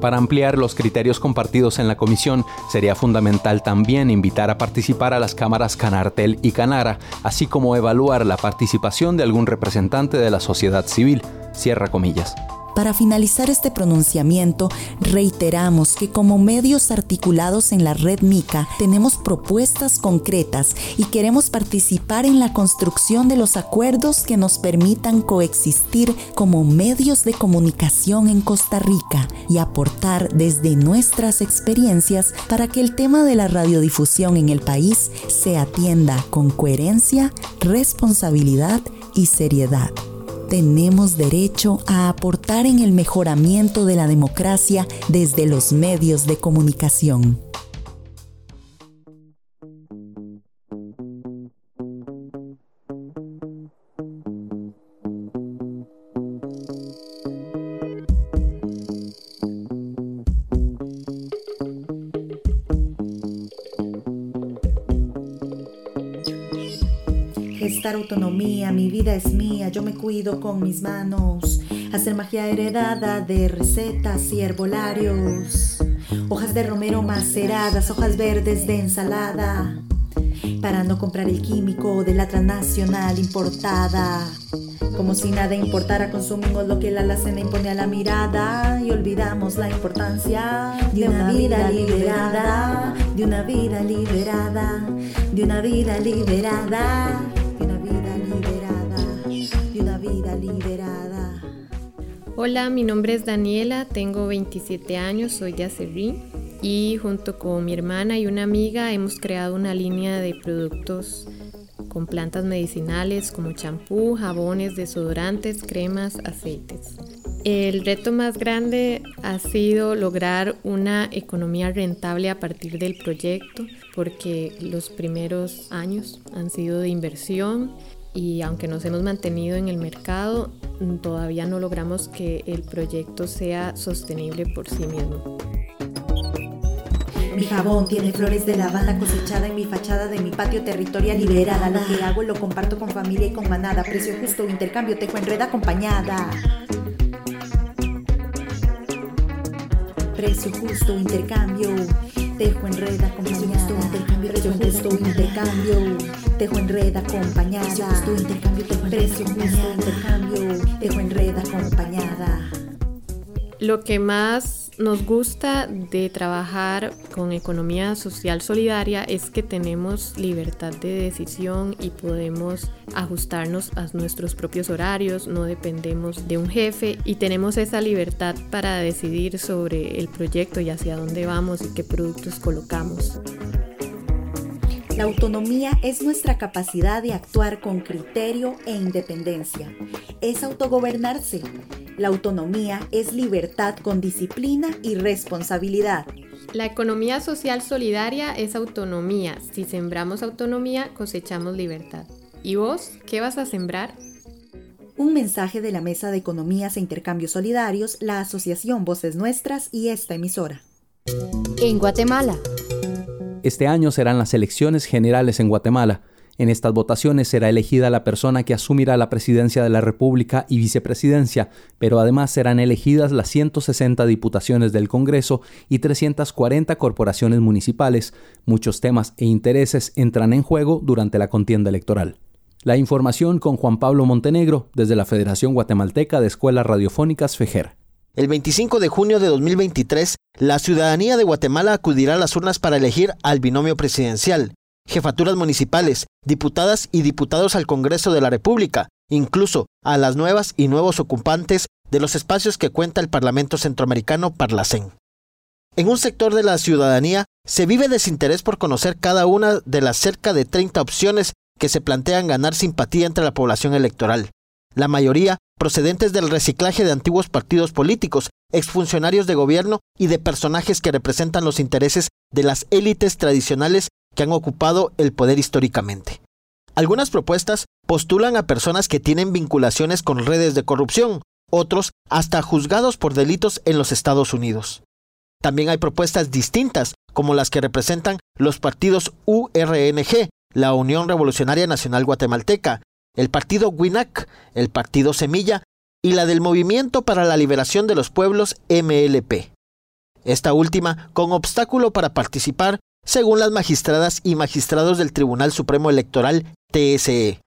Para ampliar los criterios compartidos en la comisión, sería fundamental también invitar a participar a las cámaras Canartel y Canara, así como evaluar la participación de algún representante de la sociedad civil. Cierra comillas. Para finalizar este pronunciamiento, reiteramos que como medios articulados en la red Mica tenemos propuestas concretas y queremos participar en la construcción de los acuerdos que nos permitan coexistir como medios de comunicación en Costa Rica y aportar desde nuestras experiencias para que el tema de la radiodifusión en el país se atienda con coherencia, responsabilidad y seriedad. Tenemos derecho a aportar en el mejoramiento de la democracia desde los medios de comunicación. Gestar autonomía, mi vida es mía, yo me cuido con mis manos. Hacer magia heredada de recetas y herbolarios. Hojas de romero maceradas, hojas verdes de ensalada. Para no comprar el químico de la transnacional importada. Como si nada importara, consumimos lo que la alacena impone a la mirada y olvidamos la importancia de una vida liberada, de una vida liberada, de una vida liberada, de una vida liberada, de una vida liberada. Hola, mi nombre es Daniela, tengo veintisiete años, soy de Acerrí y junto con mi hermana y una amiga hemos creado una línea de productos con plantas medicinales como champú, jabones, desodorantes, cremas, aceites. El reto más grande ha sido lograr una economía rentable a partir del proyecto, porque los primeros años han sido de inversión y aunque nos hemos mantenido en el mercado, todavía no logramos que el proyecto sea sostenible por sí mismo. Mi jabón tiene flores de lavanda cosechada en mi fachada de mi patio territorial liberada. Lo que hago lo comparto con familia y con manada. Precio justo, intercambio, tejo en red acompañada. Precio justo, intercambio, tejo en red acompañada. Precio justo, intercambio, tejo en red acompañada. Precio justo, intercambio, tejo en red acompañada. Tejo en red acompañada. Lo que más nos gusta de trabajar con economía social solidaria es que tenemos libertad de decisión y podemos ajustarnos a nuestros propios horarios, no dependemos de un jefe y tenemos esa libertad para decidir sobre el proyecto y hacia dónde vamos y qué productos colocamos. La autonomía es nuestra capacidad de actuar con criterio e independencia. Es autogobernarse. La autonomía es libertad con disciplina y responsabilidad. La economía social solidaria es autonomía. Si sembramos autonomía, cosechamos libertad. ¿Y vos, qué vas a sembrar? Un mensaje de la Mesa de Economías e Intercambios Solidarios, la Asociación Voces Nuestras y esta emisora. En Guatemala. Este año serán las elecciones generales en Guatemala. En estas votaciones será elegida la persona que asumirá la presidencia de la República y vicepresidencia, pero además serán elegidas las ciento sesenta diputaciones del Congreso y trescientas cuarenta corporaciones municipales. Muchos temas e intereses entran en juego durante la contienda electoral. La información con Juan Pablo Montenegro, desde la Federación Guatemalteca de Escuelas Radiofónicas FEGER. El veinticinco de junio de dos mil veintitrés, la ciudadanía de Guatemala acudirá a las urnas para elegir al binomio presidencial, jefaturas municipales, diputadas y diputados al Congreso de la República, incluso a las nuevas y nuevos ocupantes de los espacios que cuenta el Parlamento Centroamericano Parlacén. En un sector de la ciudadanía se vive desinterés por conocer cada una de las cerca de treinta opciones que se plantean ganar simpatía entre la población electoral. La mayoría procedentes del reciclaje de antiguos partidos políticos, exfuncionarios de gobierno y de personajes que representan los intereses de las élites tradicionales que han ocupado el poder históricamente. Algunas propuestas postulan a personas que tienen vinculaciones con redes de corrupción, otros hasta juzgados por delitos en los Estados Unidos. También hay propuestas distintas, como las que representan los partidos U R N G, la Unión Revolucionaria Nacional Guatemalteca, el partido WINAC, el partido Semilla y la del Movimiento para la Liberación de los Pueblos M L P. esta última con obstáculo para participar, según las magistradas y magistrados del Tribunal Supremo Electoral T S E.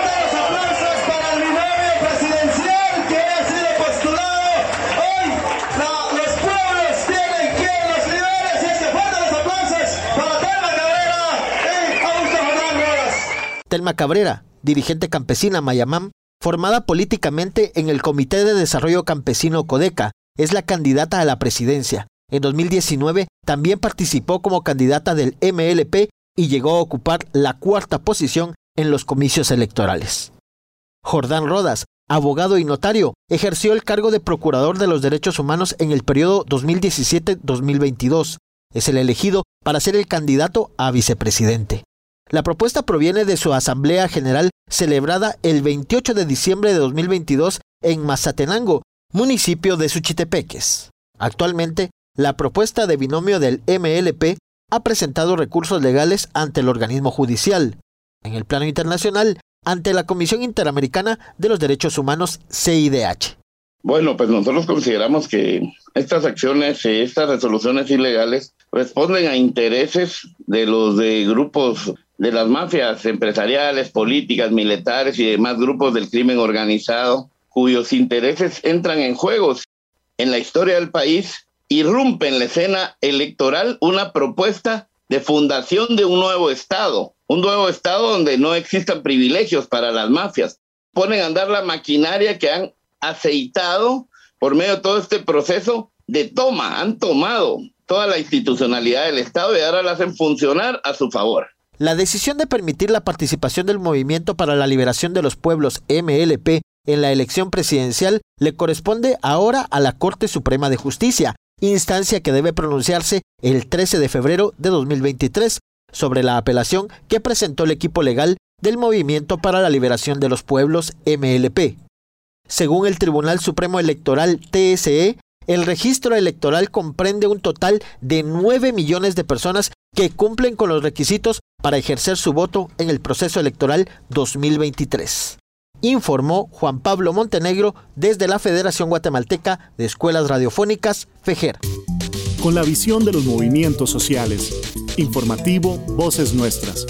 Telma Cabrera, dirigente campesina Mayamam, formada políticamente en el Comité de Desarrollo Campesino Codeca, es la candidata a la presidencia. En dos mil diecinueve también participó como candidata del M L P y llegó a ocupar la cuarta posición en los comicios electorales. Jordán Rodas, abogado y notario, ejerció el cargo de Procurador de los Derechos Humanos en el periodo dos mil diecisiete a dos mil veintidós. Es el elegido para ser el candidato a vicepresidente. La propuesta proviene de su Asamblea General celebrada el veintiocho de diciembre de dos mil veintidós en Mazatenango, municipio de Suchitepeques. Actualmente, la propuesta de binomio del M L P ha presentado recursos legales ante el organismo judicial. En el plano internacional, ante la Comisión Interamericana de los Derechos Humanos, C I D H. Bueno, pues nosotros consideramos que estas acciones, estas resoluciones ilegales responden a intereses de los de grupos de las mafias empresariales, políticas, militares y demás grupos del crimen organizado, cuyos intereses entran en juego en la historia del país, irrumpe en la escena electoral una propuesta de fundación de un nuevo Estado, un nuevo Estado donde no existan privilegios para las mafias. Ponen a andar la maquinaria que han aceitado por medio de todo este proceso de toma, han tomado toda la institucionalidad del Estado y ahora la hacen funcionar a su favor. La decisión de permitir la participación del Movimiento para la Liberación de los Pueblos M L P en la elección presidencial le corresponde ahora a la Corte Suprema de Justicia, instancia que debe pronunciarse el trece de febrero de dos mil veintitrés sobre la apelación que presentó el equipo legal del Movimiento para la Liberación de los Pueblos M L P. Según el Tribunal Supremo Electoral T S E, el registro electoral comprende un total de nueve millones de personas que cumplen con los requisitos para ejercer su voto en el proceso electoral dos mil veintitrés. Informó Juan Pablo Montenegro desde la Federación Guatemalteca de Escuelas Radiofónicas, FEGER. Con la visión de los movimientos sociales. Informativo Voces Nuestras.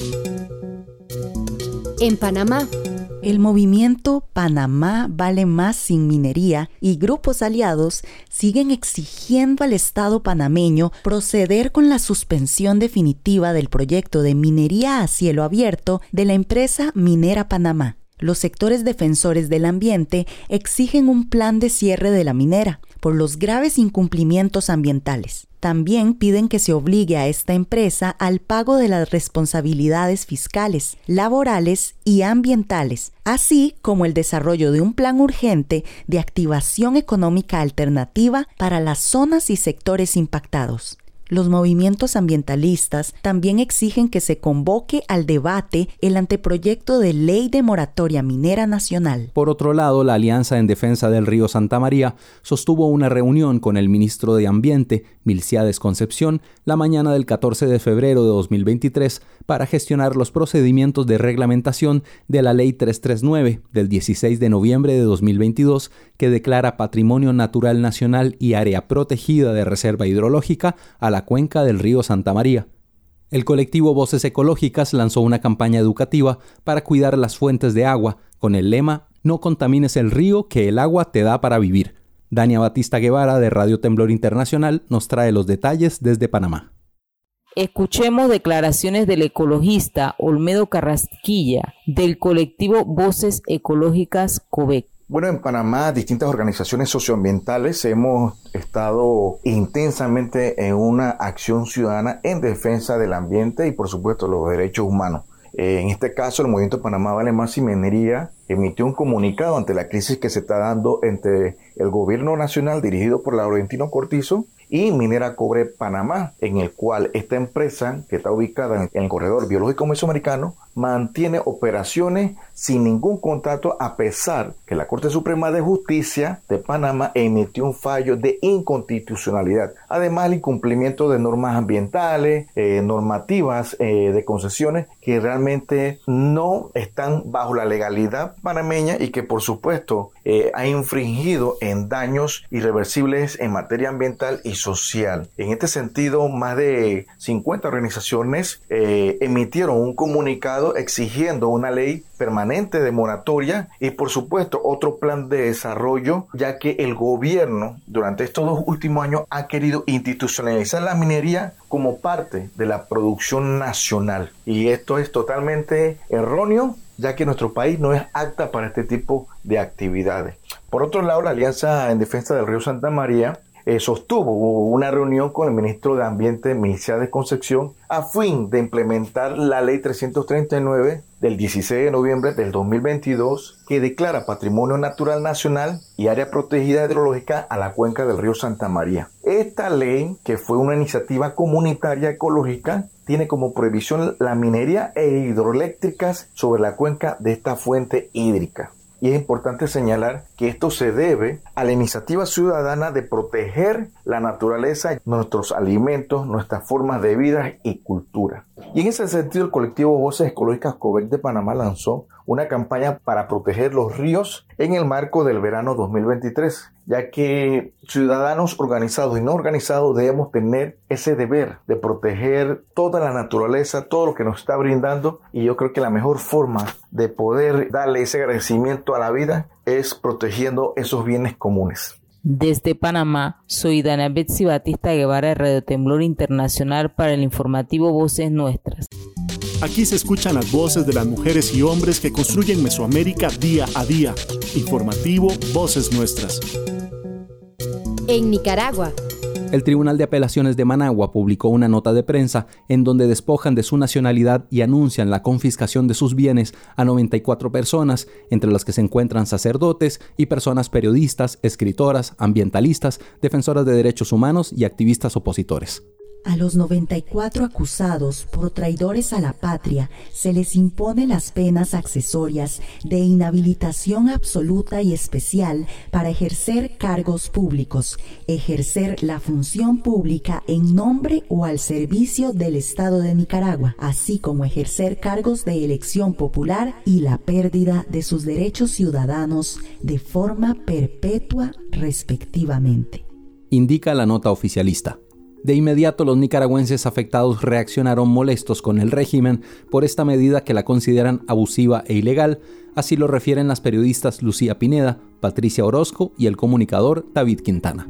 En Panamá, el movimiento Panamá Vale Más Sin Minería y grupos aliados siguen exigiendo al Estado panameño proceder con la suspensión definitiva del proyecto de minería a cielo abierto de la empresa Minera Panamá. Los sectores defensores del ambiente exigen un plan de cierre de la minera por los graves incumplimientos ambientales. También piden que se obligue a esta empresa al pago de las responsabilidades fiscales, laborales y ambientales, así como el desarrollo de un plan urgente de activación económica alternativa para las zonas y sectores impactados. Los movimientos ambientalistas también exigen que se convoque al debate el anteproyecto de ley de moratoria minera nacional. Por otro lado, la Alianza en Defensa del Río Santa María sostuvo una reunión con el ministro de Ambiente, Milciades Concepción, la mañana del catorce de febrero de dos mil veintitrés para gestionar los procedimientos de reglamentación de la Ley trescientos treinta y nueve del dieciséis de noviembre de dos mil veintidós que declara Patrimonio Natural Nacional y Área Protegida de Reserva Hidrológica a la cuenca del río Santa María. El colectivo Voces Ecológicas lanzó una campaña educativa para cuidar las fuentes de agua con el lema "No contamines el río que el agua te da para vivir". Dania Batista Guevara de Radio Temblor Internacional nos trae los detalles desde Panamá. Escuchemos declaraciones del ecologista Olmedo Carrasquilla del colectivo Voces Ecológicas COVEC. Bueno, en Panamá, distintas organizaciones socioambientales hemos estado intensamente en una acción ciudadana en defensa del ambiente y, por supuesto, los derechos humanos. Eh, en este caso, el Movimiento Panamá Vale Más Sin Minería emitió un comunicado ante la crisis que se está dando entre el gobierno nacional dirigido por Laurentino Cortizo y Minera Cobre Panamá, en el cual esta empresa, que está ubicada en el corredor biológico mesoamericano, mantiene operaciones sin ningún contrato, a pesar que la Corte Suprema de Justicia de Panamá emitió un fallo de inconstitucionalidad. Además, el incumplimiento de normas ambientales, eh, normativas eh, de concesiones que realmente no están bajo la legalidad panameña y que por supuesto eh, ha infringido en daños irreversibles en materia ambiental y social. En este sentido, más de cincuenta organizaciones eh, emitieron un comunicado exigiendo una ley permanente de moratoria y por supuesto otro plan de desarrollo, ya que el gobierno durante estos dos últimos años ha querido institucionalizar la minería como parte de la producción nacional, y esto es totalmente erróneo, ya que nuestro país no es apta para este tipo de actividades. Por otro lado, la Alianza en Defensa del Río Santa María eh, sostuvo una reunión con el ministro de Ambiente, Milciades Concepción, a fin de implementar la ley trescientos treinta y nueve del dieciséis de noviembre del dos mil veintidós, que declara Patrimonio Natural Nacional y Área Protegida Hidrológica a la cuenca del río Santa María. Esta ley, que fue una iniciativa comunitaria ecológica, tiene como prohibición la minería e hidroeléctricas sobre la cuenca de esta fuente hídrica. Y es importante señalar que esto se debe a la iniciativa ciudadana de proteger la naturaleza, nuestros alimentos, nuestras formas de vida y cultura. Y en ese sentido, el colectivo Voces Ecológicas COVEC de Panamá lanzó una campaña para proteger los ríos en el marco del verano dos mil veintitrés, ya que ciudadanos organizados y no organizados debemos tener ese deber de proteger toda la naturaleza, todo lo que nos está brindando, y yo creo que la mejor forma de poder darle ese agradecimiento a la vida es protegiendo esos bienes comunes. Desde Panamá, soy Dana Betsy Batista Guevara de Radio Temblor Internacional para el informativo Voces Nuestras. Aquí se escuchan las voces de las mujeres y hombres que construyen Mesoamérica día a día. Informativo Voces Nuestras. En Nicaragua. El Tribunal de Apelaciones de Managua publicó una nota de prensa en donde despojan de su nacionalidad y anuncian la confiscación de sus bienes a noventa y cuatro personas, entre las que se encuentran sacerdotes y personas periodistas, escritoras, ambientalistas, defensoras de derechos humanos y activistas opositores. A los noventa y cuatro acusados por traidores a la patria se les impone las penas accesorias de inhabilitación absoluta y especial para ejercer cargos públicos, ejercer la función pública en nombre o al servicio del Estado de Nicaragua, así como ejercer cargos de elección popular y la pérdida de sus derechos ciudadanos de forma perpetua respectivamente. Indica la nota oficialista. De inmediato, los nicaragüenses afectados reaccionaron molestos con el régimen por esta medida que la consideran abusiva e ilegal. Así lo refieren las periodistas Lucía Pineda, Patricia Orozco y el comunicador David Quintana.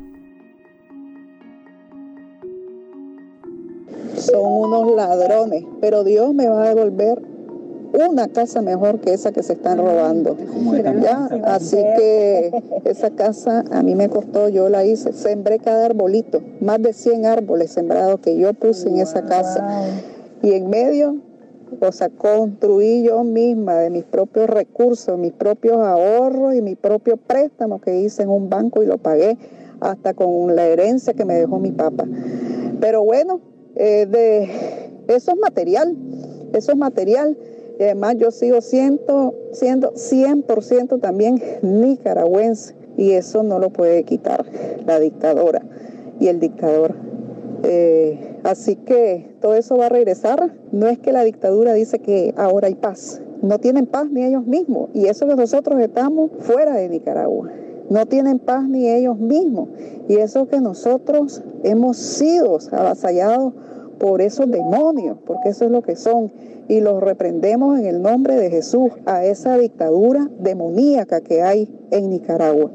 Son unos ladrones, pero Dios me va a devolver una casa mejor que esa que se están robando. ¿Ya? Así que esa casa a mí me costó, yo la hice, sembré cada arbolito, más de cien árboles sembrados que yo puse en esa casa. Y en medio, o sea, construí yo misma de mis propios recursos, mis propios ahorros y mi propio préstamo que hice en un banco y lo pagué hasta con la herencia que me dejó mi papá. Pero bueno, eh, de, eso es material, eso es material. Y además yo sigo siendo, siendo cien por ciento también nicaragüense, y eso no lo puede quitar la dictadora y el dictador. Eh, así que todo eso va a regresar. No es que la dictadura dice que ahora hay paz. No tienen paz ni ellos mismos, y eso que nosotros estamos fuera de Nicaragua. No tienen paz ni ellos mismos, y eso que nosotros hemos sido avasallados por esos demonios, porque eso es lo que son, y los reprendemos en el nombre de Jesús a esa dictadura demoníaca que hay en Nicaragua.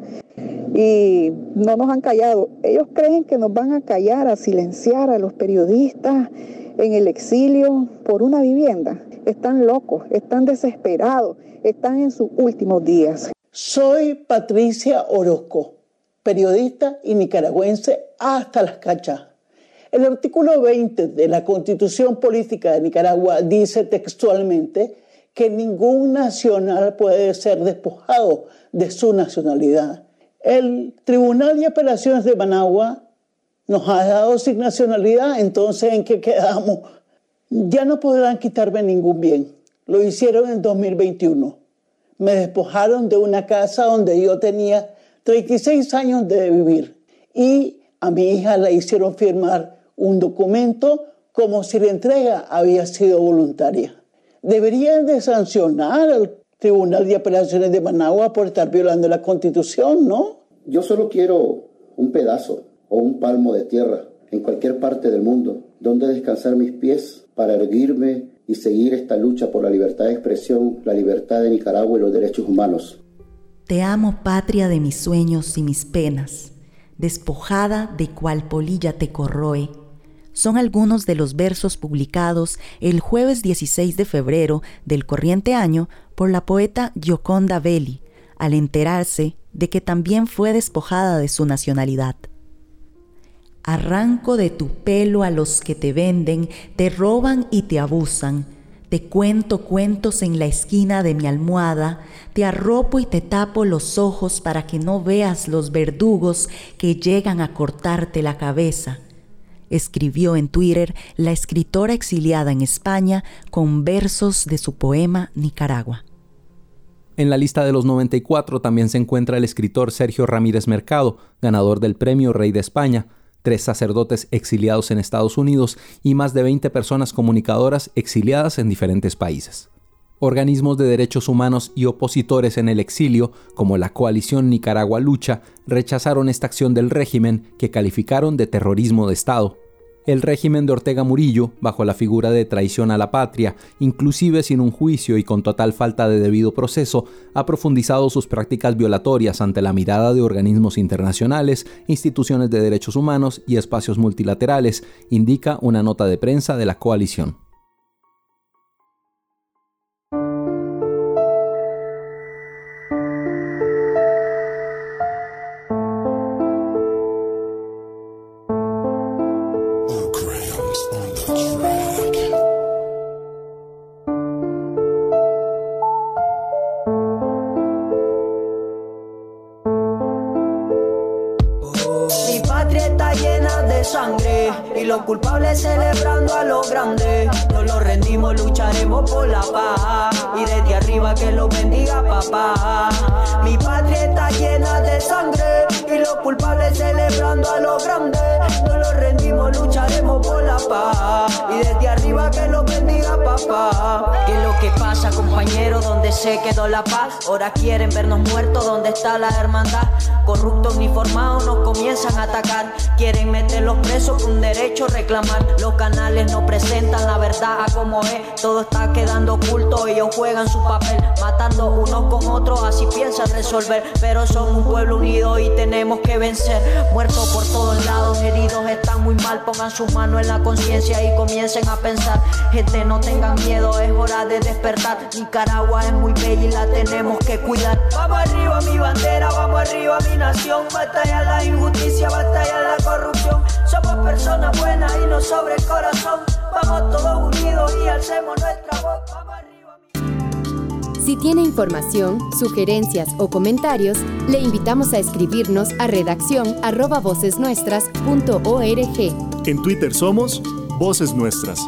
Y no nos han callado. Ellos creen que nos van a callar, a silenciar a los periodistas en el exilio por una vivienda. Están locos, están desesperados, están en sus últimos días. Soy Patricia Orozco, periodista y nicaragüense hasta las cachas. El artículo veinte de la Constitución Política de Nicaragua dice textualmente que ningún nacional puede ser despojado de su nacionalidad. El Tribunal de Apelaciones de Managua nos ha dado sin nacionalidad, entonces ¿en qué quedamos? Ya no podrán quitarme ningún bien. Lo hicieron en dos mil veintiuno. Me despojaron de una casa donde yo tenía treinta y seis años de vivir, y a mi hija la hicieron firmar un documento como si la entrega había sido voluntaria. Deberían de sancionar al Tribunal de Apelaciones de Managua por estar violando la Constitución, ¿no? Yo solo quiero un pedazo o un palmo de tierra en cualquier parte del mundo donde descansar mis pies para erguirme y seguir esta lucha por la libertad de expresión, la libertad de Nicaragua y los derechos humanos. Te amo, patria de mis sueños y mis penas, despojada de cual polilla te corroe. Son algunos de los versos publicados el jueves dieciséis de febrero del corriente año por la poeta Gioconda Belli, al enterarse de que también fue despojada de su nacionalidad. Arranco de tu pelo a los que te venden, te roban y te abusan. Te cuento cuentos en la esquina de mi almohada, te arropo y te tapo los ojos para que no veas los verdugos que llegan a cortarte la cabeza. Escribió en Twitter la escritora exiliada en España con versos de su poema Nicaragua. En la lista de los noventa y cuatro también se encuentra el escritor Sergio Ramírez Mercado, ganador del Premio Rey de España, tres sacerdotes exiliados en Estados Unidos y más de veinte personas comunicadoras exiliadas en diferentes países. Organismos de derechos humanos y opositores en el exilio, como la Coalición Nicaragua Lucha, rechazaron esta acción del régimen que calificaron de terrorismo de Estado. El régimen de Ortega Murillo, bajo la figura de traición a la patria, inclusive sin un juicio y con total falta de debido proceso, ha profundizado sus prácticas violatorias ante la mirada de organismos internacionales, instituciones de derechos humanos y espacios multilaterales, indica una nota de prensa de la coalición. Sangre y los culpables celebrando a lo grande. No lo rendimos, lucharemos por la paz y desde arriba que lo bendiga papá. Mi patria está llena de sangre y los culpables celebrando a lo grande. No lo rendimos, lucharemos por la paz y desde arriba que lo bendiga papá. ¿Qué es lo que pasa, compañero? ¿Dónde se quedó la paz? Ahora quieren vernos muertos, ¿dónde está la hermandad? Corruptos uniformados nos comienzan a atacar, quieren meterlos presos con derecho a reclamar. Los canales no presentan la verdad a como es, todo está quedando oculto, ellos juegan su papel, matando unos con otros, así piensan resolver. Pero son un pueblo unido y tenemos que vencer. Muertos por todos lados, heridos están muy mal, pongan su mano en la conciencia y comiencen a pensar. Gente, no tengan miedo, es hora de despertar. Nicaragua es muy bella y la tenemos que cuidar. Vamos arriba mi bandera, vamos arriba mi nación. Batalla la injusticia, batalla la corrupción. Somos personas buenas y nos sobra el corazón. Vamos todos unidos y alcemos nuestra voz. Vamos arriba. Si tiene información, sugerencias o comentarios, le invitamos a escribirnos a redacción arroba vocesnuestras punto org. En Twitter somos Voces Nuestras.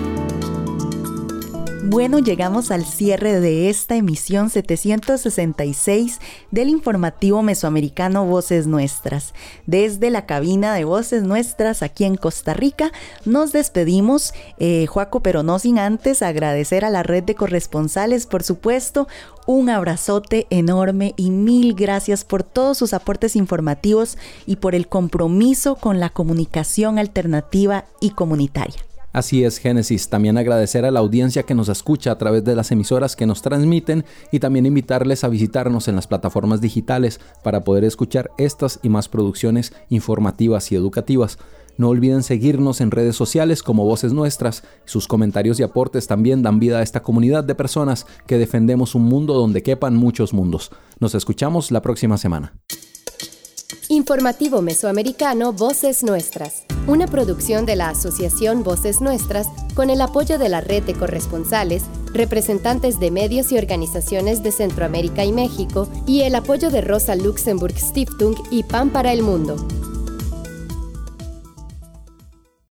Bueno, llegamos al cierre de esta emisión setecientos sesenta y seis del informativo mesoamericano Voces Nuestras. Desde la cabina de Voces Nuestras aquí en Costa Rica nos despedimos, eh, Joaco, pero no sin antes agradecer a la red de corresponsales, por supuesto. Un abrazote enorme y mil gracias por todos sus aportes informativos y por el compromiso con la comunicación alternativa y comunitaria. Así es, Génesis. También agradecer a la audiencia que nos escucha a través de las emisoras que nos transmiten y también invitarles a visitarnos en las plataformas digitales para poder escuchar estas y más producciones informativas y educativas. No olviden seguirnos en redes sociales como Voces Nuestras. Sus comentarios y aportes también dan vida a esta comunidad de personas que defendemos un mundo donde quepan muchos mundos. Nos escuchamos la próxima semana. Informativo Mesoamericano Voces Nuestras, una producción de la Asociación Voces Nuestras con el apoyo de la red de corresponsales, representantes de medios y organizaciones de Centroamérica y México y el apoyo de Rosa Luxemburg Stiftung y Pan para el Mundo.